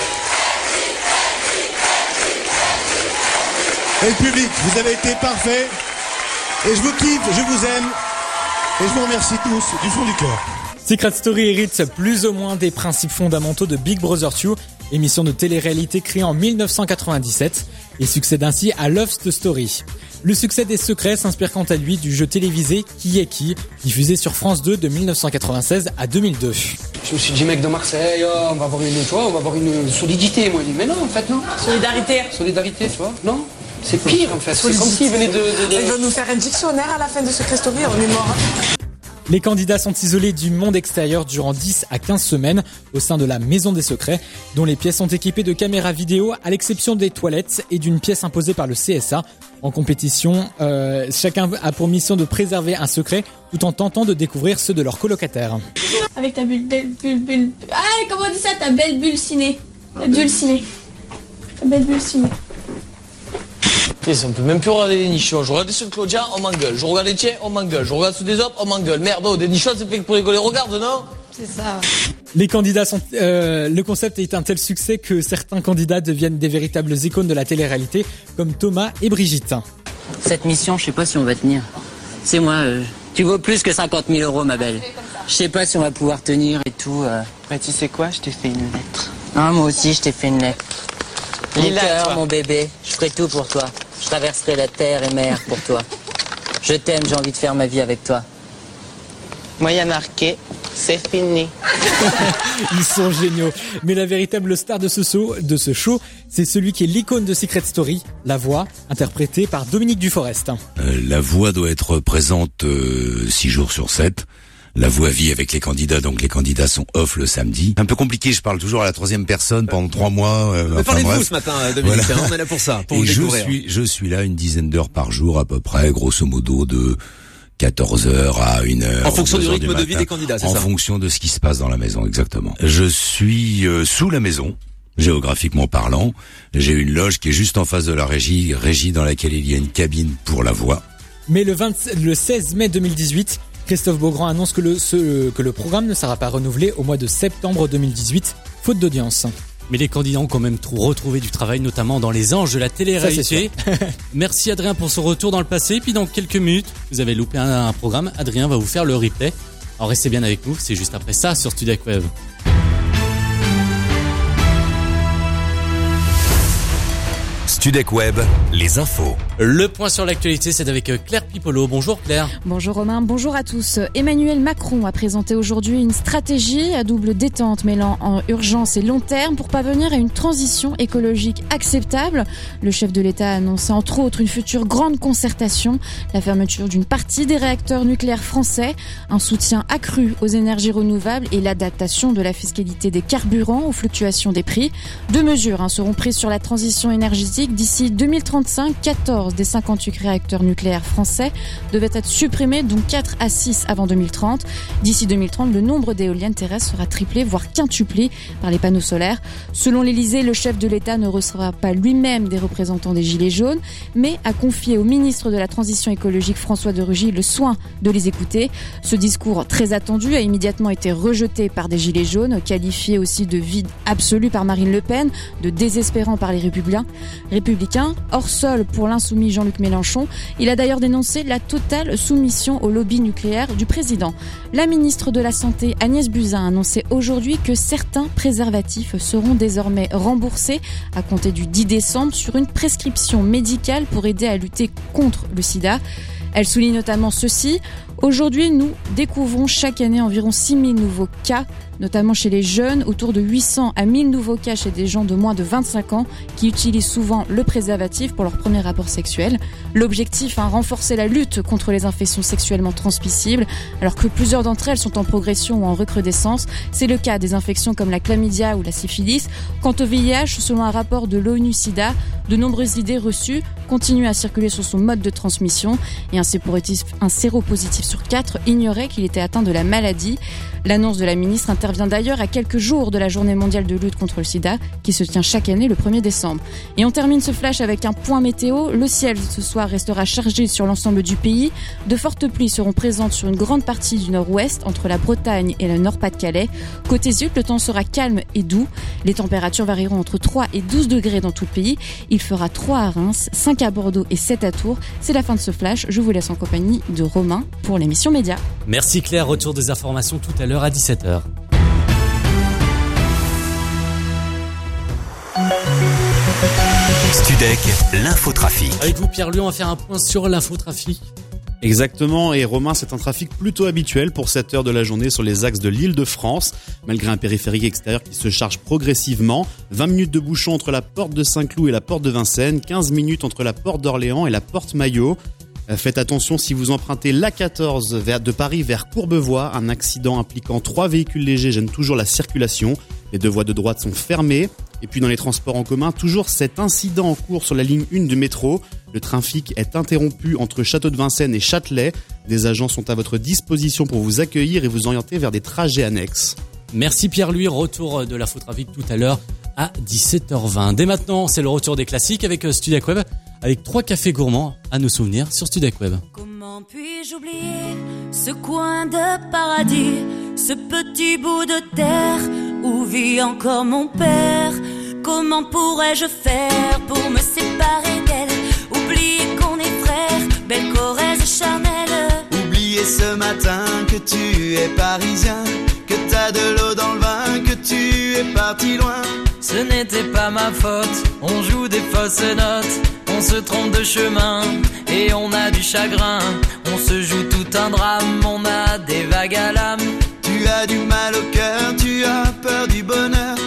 Et le public, vous avez été parfaits. Et je vous kiffe, je vous aime. Et je vous remercie tous du fond du cœur. Secret Story hérite plus ou moins des principes fondamentaux de Big Brother 2, émission de télé-réalité créée en 1997, et succède ainsi à Love Story. Le succès des secrets s'inspire quant à lui du jeu télévisé Qui est qui, diffusé sur France 2 de 1996 à 2002. Je me suis dit, mec de Marseille, on va avoir une solidité. Moi, je dis, mais non, en fait, non. Solidarité, tu vois, non. C'est pire, en fait. C'est comme s'ils venaient de... Ils vont nous faire un dictionnaire à la fin de Secret Story, on est mort. Les candidats sont isolés du monde extérieur durant 10 à 15 semaines au sein de la Maison des Secrets, dont les pièces sont équipées de caméras vidéo à l'exception des toilettes et d'une pièce imposée par le CSA. En compétition, chacun a pour mission de préserver un secret tout en tentant de découvrir ceux de leurs colocataires. Avec ta bulle. Ah, comment on dit ça? Ta belle bulle ciné. Ta bulle ciné. Ta belle bulle ciné. On peut même plus regarder les nichons. Je regarde ceux de Claudia, on m'engueule. Je regarde les tiens, on m'engueule. Je regarde ceux des autres, on m'engueule. Merde, des nichons, c'est fait pour rigoler. Regarde, non? C'est ça. Les candidats sont. Le concept est un tel succès que certains candidats deviennent des véritables icônes de la télé-réalité, comme Thomas et Brigitte. Cette mission, je sais pas si on va tenir. C'est moi. Tu vaux plus que 50 000 €, ma belle. Je sais pas si on va pouvoir tenir et tout. Bah, tu sais quoi? Je t'ai fait une lettre. Non, moi aussi, je t'ai fait une lettre. Mon Lis-la, cœur, toi. mon bébé, je ferai tout pour toi. Je traverserai la terre et mer pour toi. Je t'aime, j'ai envie de faire ma vie avec toi. Moi, il y a marqué, c'est fini. Ils sont géniaux. Mais la véritable star de ce show, c'est celui qui est l'icône de Secret Story, la voix, interprétée par Dominique Duforest. La voix doit être présente 6 jours sur 7. La voix vit avec les candidats, donc les candidats sont off le samedi. Un peu compliqué, je parle toujours à la troisième personne pendant 3 mois. Parlez de vous ce matin, Dominique, voilà. On est là pour ça, pour vous découvrir. Je suis là une dizaine d'heures par jour à peu près, grosso modo de 14h à 1h. En fonction du rythme de vie des candidats, c'est ça? En fonction de ce qui se passe dans la maison, exactement. Je suis sous la maison, géographiquement parlant. J'ai une loge qui est juste en face de la régie dans laquelle il y a une cabine pour la voix. Mais le 16 mai 2018, Christophe Beaugrand annonce que le programme ne sera pas renouvelé au mois de septembre 2018, faute d'audience. Mais les candidats ont quand même retrouvé du travail, notamment dans les anges de la télé-réalité. Merci Adrien pour ce retour dans le passé. Puis dans quelques minutes, vous avez loupé un programme. Adrien va vous faire le replay. Alors restez bien avec nous, c'est juste après ça sur Studek Web. Studek Web, les infos. Le point sur l'actualité, c'est avec Claire Pipolo. Bonjour Claire. Bonjour Romain, bonjour à tous. Emmanuel Macron a présenté aujourd'hui une stratégie à double détente mêlant en urgence et long terme pour parvenir à une transition écologique acceptable. Le chef de l'État a annoncé entre autres une future grande concertation, la fermeture d'une partie des réacteurs nucléaires français, un soutien accru aux énergies renouvelables et l'adaptation de la fiscalité des carburants aux fluctuations des prix. 2 mesures seront prises sur la transition énergétique écologique. D'ici 2035, 14 des 58 réacteurs nucléaires français devaient être supprimés, dont 4 à 6 avant 2030. D'ici 2030, le nombre d'éoliennes terrestres sera triplé, voire quintuplé par les panneaux solaires. Selon l'Élysée, le chef de l'État ne recevra pas lui-même des représentants des Gilets jaunes, mais a confié au ministre de la Transition écologique François de Rugy le soin de les écouter. Ce discours très attendu a immédiatement été rejeté par des Gilets jaunes, qualifié aussi de vide absolu par Marine Le Pen, de désespérant par les républicains. Hors sol pour l'insoumis Jean-Luc Mélenchon, il a d'ailleurs dénoncé la totale soumission au lobby nucléaire du président. La ministre de la Santé Agnès Buzyn a annoncé aujourd'hui que certains préservatifs seront désormais remboursés à compter du 10 décembre sur une prescription médicale pour aider à lutter contre le sida. Elle souligne notamment ceci. Aujourd'hui, nous découvrons chaque année environ 6000 nouveaux cas, notamment chez les jeunes, autour de 800 à 1000 nouveaux cas chez des gens de moins de 25 ans qui utilisent souvent le préservatif pour leur premier rapport sexuel. L'objectif, renforcer la lutte contre les infections sexuellement transmissibles, alors que plusieurs d'entre elles sont en progression ou en recrudescence. C'est le cas des infections comme la chlamydia ou la syphilis. Quant au VIH, selon un rapport de l'ONU-SIDA, de nombreuses idées reçues continuent à circuler sur son mode de transmission et un séropositif sur 4 ignorait qu'il était atteint de la maladie. L'annonce de la ministre intervient d'ailleurs à quelques jours de la journée mondiale de lutte contre le sida qui se tient chaque année le 1er décembre. Et on termine ce flash avec un point météo. Le ciel ce soir restera chargé sur l'ensemble du pays. De fortes pluies seront présentes sur une grande partie du nord-ouest entre la Bretagne et le Nord-Pas-de-Calais. Côté sud, le temps sera calme et doux. Les températures varieront entre 3 et 12 degrés dans tout le pays. Il fera 3 à Reims, 5 à Bordeaux et 7 à Tours. C'est la fin de ce flash. Je vous laisse en compagnie de Romain pour l'émission Média. Merci Claire, retour des informations tout à l'heure à 17h. Studec, l'infotrafic. Avec vous Pierre Lyon, on va faire un point sur l'infotrafic. Exactement, et Romain, c'est un trafic plutôt habituel pour cette heure de la journée sur les axes de l'Île-de-France, malgré un périphérique extérieur qui se charge progressivement. 20 minutes de bouchon entre la porte de Saint-Cloud et la porte de Vincennes, 15 minutes entre la porte d'Orléans et la porte Maillot. Faites attention si vous empruntez l'A14 de Paris vers Courbevoie. Un accident impliquant 3 véhicules légers gêne toujours la circulation. Les 2 voies de droite sont fermées. Et puis dans les transports en commun, toujours cet incident en cours sur la ligne 1 du métro. Le trafic est interrompu entre Château de Vincennes et Châtelet. Des agents sont à votre disposition pour vous accueillir et vous orienter vers des trajets annexes. Merci Pierre-Louis, retour de l'infotrafic tout à l'heure à 17h20. Dès maintenant, c'est le retour des classiques avec Studec Web, avec 3 cafés gourmands à nos souvenirs sur Studec Web. Comment puis-je oublier ce coin de paradis, ce petit bout de terre où vit encore mon père? Comment pourrais-je faire pour me séparer d'elle? Oublier qu'on est frères, belle Corrèze charnelle. Oublier ce matin que tu es parisien, que t'as de l'eau dans le vin, que tu es parti loin. Ce n'était pas ma faute, on joue des fausses notes, on se trompe de chemin et on a du chagrin. On se joue tout un drame, on a des vagues à l'âme. Tu as du mal au cœur, tu as peur du bonheur.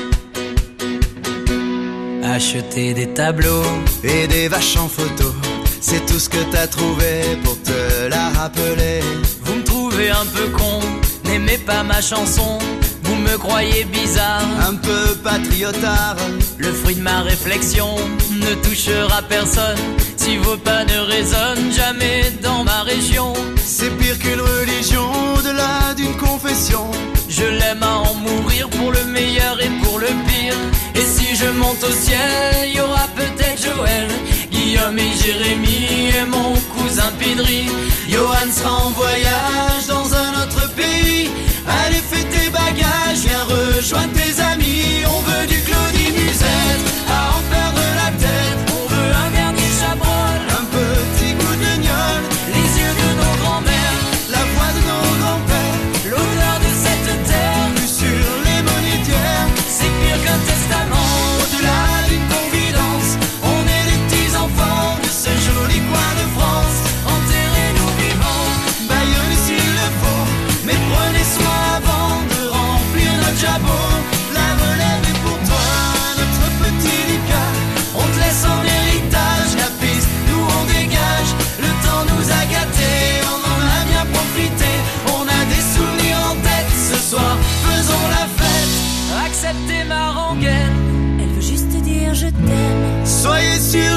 Acheter des tableaux et des vaches en photo, c'est tout ce que t'as trouvé pour te la rappeler. Vous me trouvez un peu con, n'aimez pas ma chanson. Vous me croyez bizarre, un peu patriotard. Le fruit de ma réflexion ne touchera personne si vos pas ne résonnent jamais dans ma région. C'est pire qu'une religion, au-delà d'une confession. Je l'aime à en mourir pour le meilleur et pour le pire. Et si je monte au ciel, il y aura peut-être Joël, Guillaume et Jérémy et mon cousin Pidri. Johan sera en voyage dans un autre pays. Allez, fais tes bagages, viens rejoindre tes amis. On veut du Claudie Musette, à en perdre la tête. On veut un dernier chabrol, un petit coup de lignol, les yeux de nos grands-mères, la voix de nos grands-pères, l'odeur de cette terre, vue sur les monétières. C'est pire qu'un testament, au-delà d'une confidence. On est les petits enfants de ce joli coin de France. Enterrez-nous vivants, Bayonne s'il le faut, mais prenez soin avant de remplir notre jabot. La relève est pour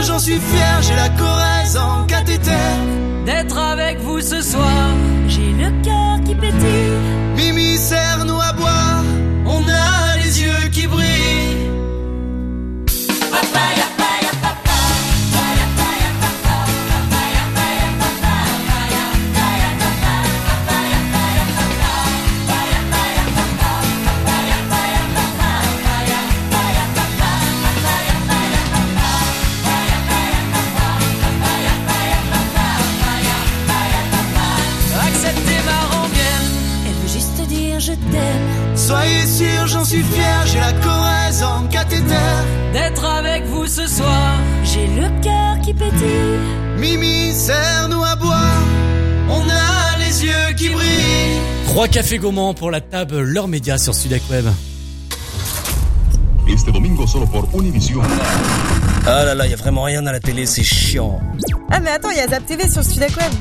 j'en suis fier, j'ai la Corrèze en cathéter. D'être avec vous ce soir, J'ai le cœur qui pétille. Mimi, serre-nous à boire, on a les yeux qui brillent. acceptez ma rengaine. Elle veut juste te dire je t'aime. Soyez sûr, j'en suis fier, j'ai la Corrèze en cathéter. D'être avec vous ce soir, J'ai le cœur qui pétille. Mimi, serre-nous à boire, on a les yeux qui brillent. 3 cafés gourmands pour la table, leur média sur Studac Web. Este domingo solo por Univision. Ah là là, y a vraiment rien à la télé, c'est chiant. Ah mais attends, il y a Zap TV sur Studac Web.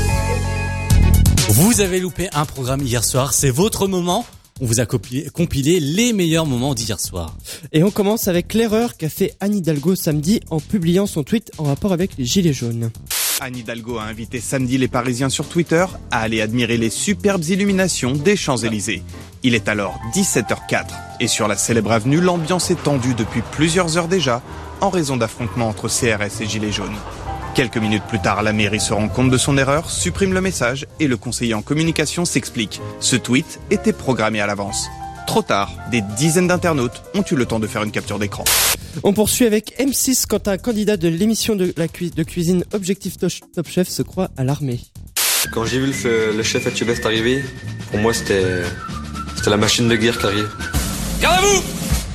Vous avez loupé un programme hier soir, c'est votre moment. On vous a compilé les meilleurs moments d'hier soir. Et on commence avec l'erreur qu'a fait Anne Hidalgo samedi en publiant son tweet en rapport avec les Gilets jaunes. Anne Hidalgo a invité samedi les Parisiens sur Twitter à aller admirer les superbes illuminations des Champs-Élysées. Il est alors 17h04 et sur la célèbre avenue, l'ambiance est tendue depuis plusieurs heures déjà en raison d'affrontements entre CRS et Gilets jaunes. Quelques minutes plus tard, la mairie se rend compte de son erreur, supprime le message et le conseiller en communication s'explique. Ce tweet était programmé à l'avance. Trop tard, des dizaines d'internautes ont eu le temps de faire une capture d'écran. On poursuit avec M6 quand un candidat de l'émission de cuisine Objectif Top Chef se croit à l'armée. Quand j'ai vu le chef Etchebest arriver, pour moi c'était la machine de guerre qui arrive. Garde à vous!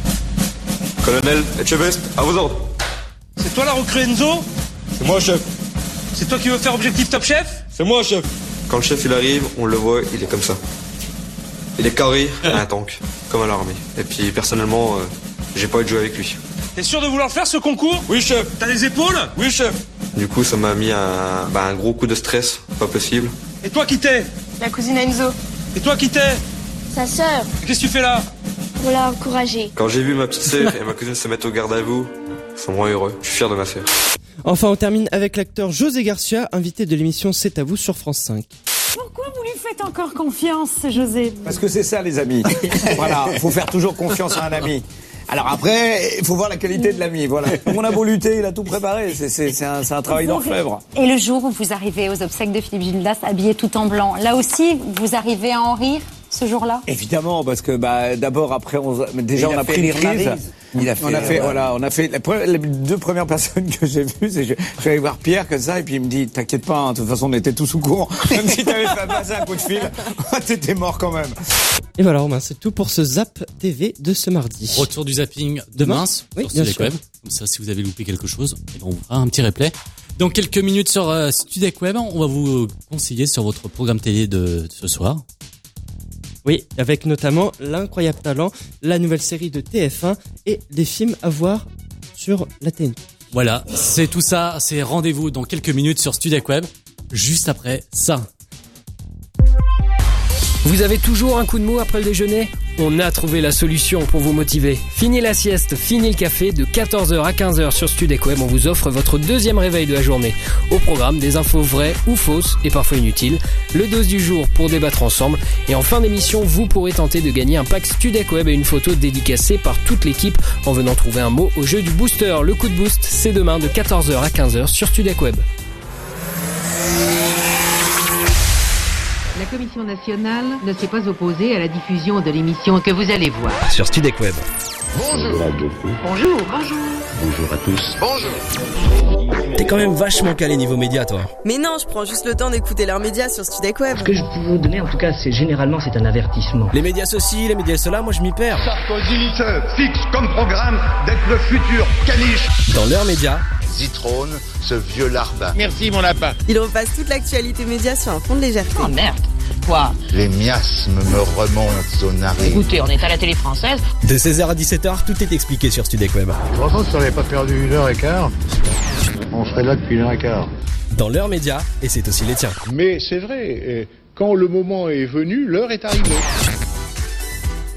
Colonel Etchebest, à vos ordres. C'est toi la recrue Enzo? C'est moi chef. C'est toi qui veux faire Objectif Top Chef? C'est moi chef. Quand le chef il arrive, on le voit, il est comme ça. Il est carré à un tank, comme à l'armée. Et puis personnellement, j'ai pas envie de jouer avec lui. T'es sûr de vouloir faire ce concours? Oui chef. T'as les épaules? Oui chef. Du coup ça m'a mis un gros coup de stress, pas possible. Et toi qui t'es? La cousine Enzo. Et toi qui t'es? Sa sœur, Qu'est-ce que tu fais là? pour la encourager. Quand j'ai vu ma petite sœur et ma cousine se mettre au garde à vous, ça me rend heureux. Je suis fier de ma sœur. Enfin, on termine avec l'acteur José Garcia, invité de l'émission C'est à vous sur France 5. Pourquoi vous lui faites encore confiance, José? Parce que c'est ça, les amis. Voilà, faut faire toujours confiance à un ami. Alors après, il faut voir la qualité de l'ami. Voilà. On a beau lutter, il a tout préparé. C'est un travail d'orfèvre. Et le jour où vous arrivez aux obsèques de Philippe Gildas, habillé tout en blanc, là aussi, vous arrivez à en rire ce jour-là? Évidemment, parce que d'abord après, on a pris une prise. On a fait les 2 premières personnes que j'ai vues, c'est je suis allé voir Pierre comme ça et puis il me dit t'inquiète pas, hein, de toute façon on était tous au courant. Même si t'avais pas passé un coup de fil, t'étais mort quand même. Et voilà, Romain, c'est tout pour ce Zap TV de ce mardi. Retour du zapping demain Oui, sur bien Studac sûr. Web. Comme ça, si vous avez loupé quelque chose, on vous fera un petit replay. Dans quelques minutes sur Studac Web, on va vous conseiller sur votre programme télé de ce soir. Oui, avec notamment L'Incroyable Talent, la nouvelle série de TF1 et des films à voir sur la TNT. Voilà, c'est tout ça, c'est rendez-vous dans quelques minutes sur Studac Web, juste après ça. Vous avez toujours un coup de mou après le déjeuner? On a trouvé la solution pour vous motiver. Fini la sieste, fini le café, de 14h à 15h sur Studac Web, on vous offre votre deuxième réveil de la journée. Au programme, des infos vraies ou fausses et parfois inutiles, le dose du jour pour débattre ensemble, et en fin d'émission, vous pourrez tenter de gagner un pack Studac Web et une photo dédicacée par toute l'équipe en venant trouver un mot au jeu du booster. Le coup de boost, c'est demain de 14h à 15h sur Studac Web. La Commission nationale ne s'est pas opposée à la diffusion de l'émission que vous allez voir. Sur Studac Web. Bonjour. Bonjour. Bonjour. Bonjour à tous. Bonjour. T'es quand même vachement calé niveau média, toi. Mais non, je prends juste le temps d'écouter leurs médias sur Studac Web. Ce que je peux vous donner, en tout cas, généralement, c'est un avertissement. Les médias ceci, les médias cela, moi je m'y perds. Sarkozy se fixe comme programme d'être le futur caniche. Dans leurs médias, Zitrone, ce vieux larbin. Merci mon lapin. Ils repassent toute l'actualité média sur un fond de légèreté. Oh merde. Quoi? Les miasmes me remontent aux narines. Écoutez, on est à la télé française. De 16h à 17h, tout est expliqué sur Studac Web. Franchement, si on n'avait pas perdu 1h15, on serait là depuis 1h15. Dans leurs médias, et c'est aussi les tiens. Mais c'est vrai, quand le moment est venu, l'heure est arrivée.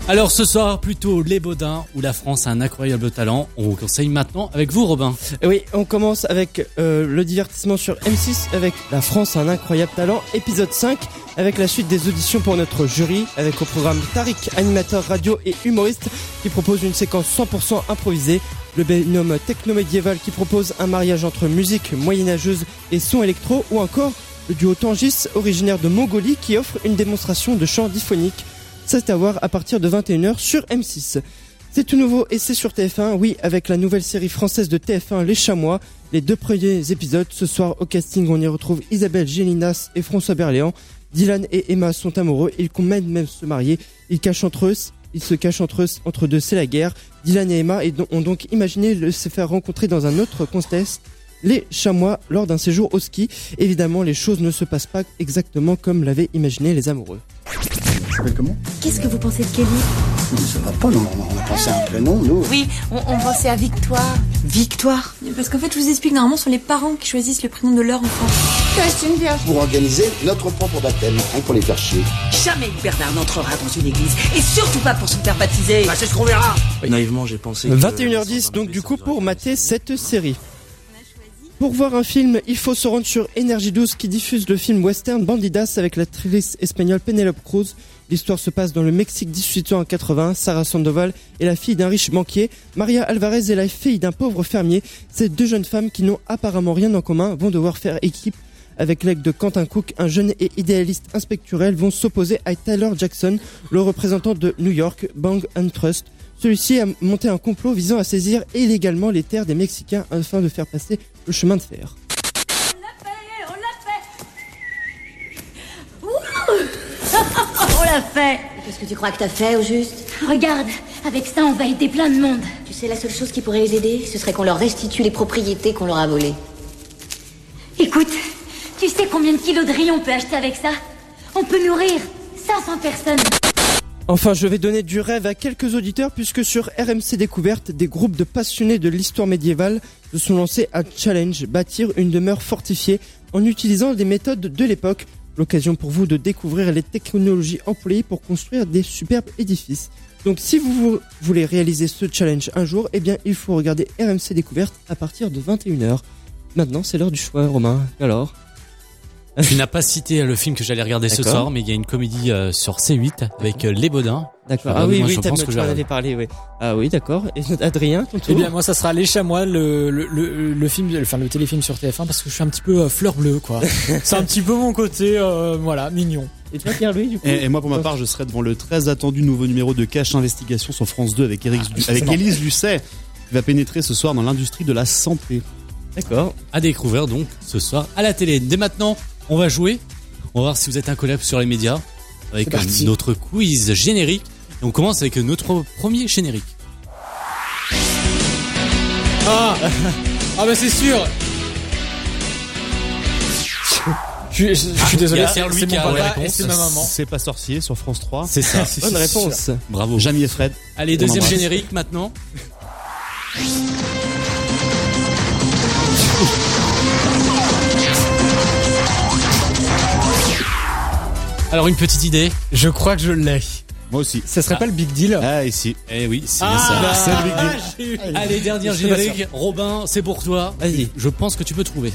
Alors ce soir, plutôt Les Baudins ou La France a un incroyable talent. On vous conseille maintenant avec vous, Robin. Oui, on commence avec le divertissement sur M6 avec La France a un incroyable talent, épisode 5, avec la suite des auditions pour notre jury, avec au programme Tariq, animateur radio et humoriste, qui propose une séquence 100% improvisée. Le binôme techno-médiéval qui propose un mariage entre musique moyenâgeuse et son électro, ou encore le duo Tangis, originaire de Mongolie, qui offre une démonstration de chant diphonique. C'est à voir à partir de 21h sur M6. C'est tout nouveau et c'est sur TF1, oui, avec la nouvelle série française de TF1, Les Chamois. Les 2 premiers épisodes, ce soir au casting, on y retrouve Isabelle Gélinas et François Berléand. Dylan et Emma sont amoureux, ils comptent même se marier. Ils se cachent entre eux, entre deux, c'est la guerre. Dylan et Emma ont donc imaginé de se faire rencontrer dans un autre contexte, les Chamois, lors d'un séjour au ski. Évidemment, les choses ne se passent pas exactement comme l'avaient imaginé les amoureux. Ça s'appelle comment? Qu'est-ce que vous pensez de Kelly? Ça va pas, non, on a pensé à un prénom, nous. Oui, on pensait à Victoire. Victoire? Parce qu'en fait, je vous explique, normalement, ce sont les parents qui choisissent le prénom de leur enfant. Christine Vierge. Pour organiser notre propre baptême, pour les faire chier. Jamais Bernard n'entrera dans une église, et surtout pas pour se faire baptiser. Bah, c'est ce qu'on verra. Oui. Naïvement, j'ai pensé 21h10, donc du coup, pour mater cette série. Pour voir un film, il faut se rendre sur Énergie 12 qui diffuse le film western Bandidas avec l'actrice espagnole Penélope Cruz. L'histoire se passe dans le Mexique 1880. Sarah Sandoval est la fille d'un riche banquier. Maria Alvarez est la fille d'un pauvre fermier. Ces 2 jeunes femmes qui n'ont apparemment rien en commun vont devoir faire équipe. Avec l'aide de Quentin Cook, un jeune et idéaliste inspecturel, vont s'opposer à Tyler Jackson, le représentant de New York, Bank and Trust. Celui-ci a monté un complot visant à saisir illégalement les terres des Mexicains afin de faire passer le chemin de fer. On l'a fait. Qu'est-ce que tu crois que t'as fait, au juste? Regarde, avec ça, on va aider plein de monde. Tu sais, la seule chose qui pourrait les aider, ce serait qu'on leur restitue les propriétés qu'on leur a volées. Écoute, tu sais combien de kilos de riz on peut acheter avec ça? On peut nourrir 500 personnes. Enfin, je vais donner du rêve à quelques auditeurs puisque sur RMC Découverte, des groupes de passionnés de l'histoire médiévale se sont lancés à challenge, bâtir une demeure fortifiée en utilisant des méthodes de l'époque. L'occasion pour vous de découvrir les technologies employées pour construire des superbes édifices. Donc si vous voulez réaliser ce challenge un jour, eh bien il faut regarder RMC Découverte à partir de 21h. Maintenant, c'est l'heure du choix, Romain. Alors ? Tu n'as pas cité le film que j'allais regarder ce soir, mais il y a une comédie sur C8 avec Les Baudins. D'accord. Ah oui, tu en avais parlé, oui. Ah oui, d'accord. Et Adrien, ton tour? Eh bien, moi, ça sera Les Chamois, le film, enfin, le téléfilm sur TF1, parce que je suis un petit peu fleur bleue, quoi. C'est un petit peu mon côté, voilà, mignon. Et toi, Pierre-Louis, du coup? Et moi, pour ma part, je serai devant le très attendu nouveau numéro de Cache Investigation sur France 2 avec Élise Lucet, qui va pénétrer ce soir dans l'industrie de la santé. D'accord. À découvrir donc ce soir à la télé. Dès maintenant, on va jouer. On va voir si vous êtes incollable sur les médias avec notre quiz générique. Et on commence avec notre premier générique. Ah bah c'est sûr. Je suis désolé, c'est mon papa et c'est ma maman. C'est pas sorcier sur France 3. C'est ça. Bonne réponse. Sûr. Bravo. Jamie et Fred. Allez, deuxième générique maintenant. Alors une petite idée. Je crois que je l'ai. Moi aussi. Ça serait pas le big deal? Ah ici. Eh oui, c'est ça. C'est le big deal. Allez, dernier générique. Robin, c'est pour toi. Vas-y. Je pense que tu peux trouver.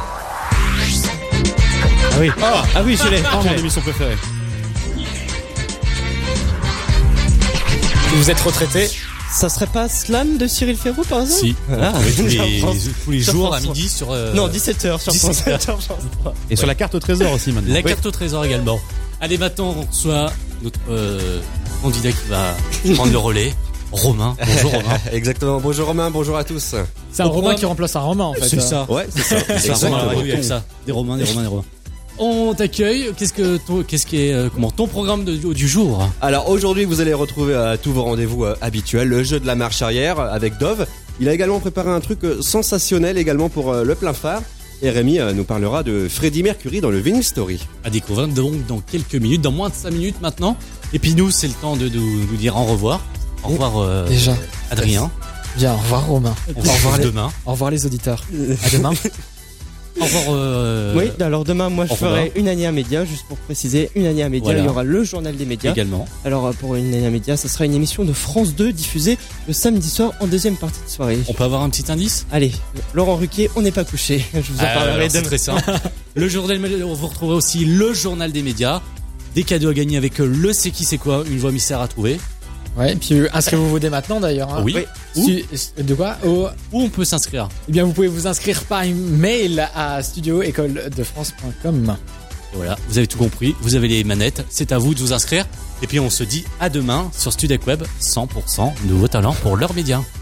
Ah oui. Ah oui, je l'ai. Mon émission préférée. Vous êtes retraité? Ça serait pas Slam de Cyril Ferraud par exemple? Si. Tous les jours à midi sur. Non, 17h sur France 3. Et sur la carte au trésor aussi maintenant. La carte au trésor également. Allez, maintenant on reçoit notre candidat qui va prendre le relais. Romain. Bonjour Romain. Exactement. Bonjour Romain, bonjour à tous. C'est un Romain qui remplace un Romain en fait. C'est ça. Ouais, c'est ça. Exactement. Ça. Des Romains. On t'accueille. Qu'est-ce qui est ton programme du jour? Alors aujourd'hui, vous allez retrouver tous vos rendez-vous habituels, le jeu de la marche arrière avec Dove. Il a également préparé un truc sensationnel également pour le plein phare. Et Rémi nous parlera de Freddie Mercury dans le Vinyl Story. À découvrir donc dans quelques minutes, dans moins de 5 minutes maintenant. Et puis nous, c'est le temps de vous dire au revoir. Au revoir déjà Adrien. Bien, au revoir Romain. Au revoir demain. Au revoir les auditeurs. À demain. Au revoir. Oui, alors demain, moi, je ferai une année à média, juste pour préciser, une année à média. Voilà. Il y aura le journal des médias. Également. Alors, pour une année à média, ça sera une émission de France 2 diffusée le samedi soir en deuxième partie de soirée. On peut avoir un petit indice? Allez, Laurent Ruquier, on n'est pas couché. Je vous en parlerai demain. C'est très simple. Le journal, vous retrouverez aussi le journal des médias. Des cadeaux à gagner avec le C'est qui c'est quoi, une voix mystère à trouver. Ouais, et puis inscrivez-vous dès maintenant d'ailleurs. Hein. Oui. De quoi? Où on peut s'inscrire? Eh bien, vous pouvez vous inscrire par mail à studio-école-de-france.com. Voilà, vous avez tout compris, vous avez les manettes, c'est à vous de vous inscrire. Et puis on se dit à demain sur Studec Web, 100% nouveaux talents pour leurs médias.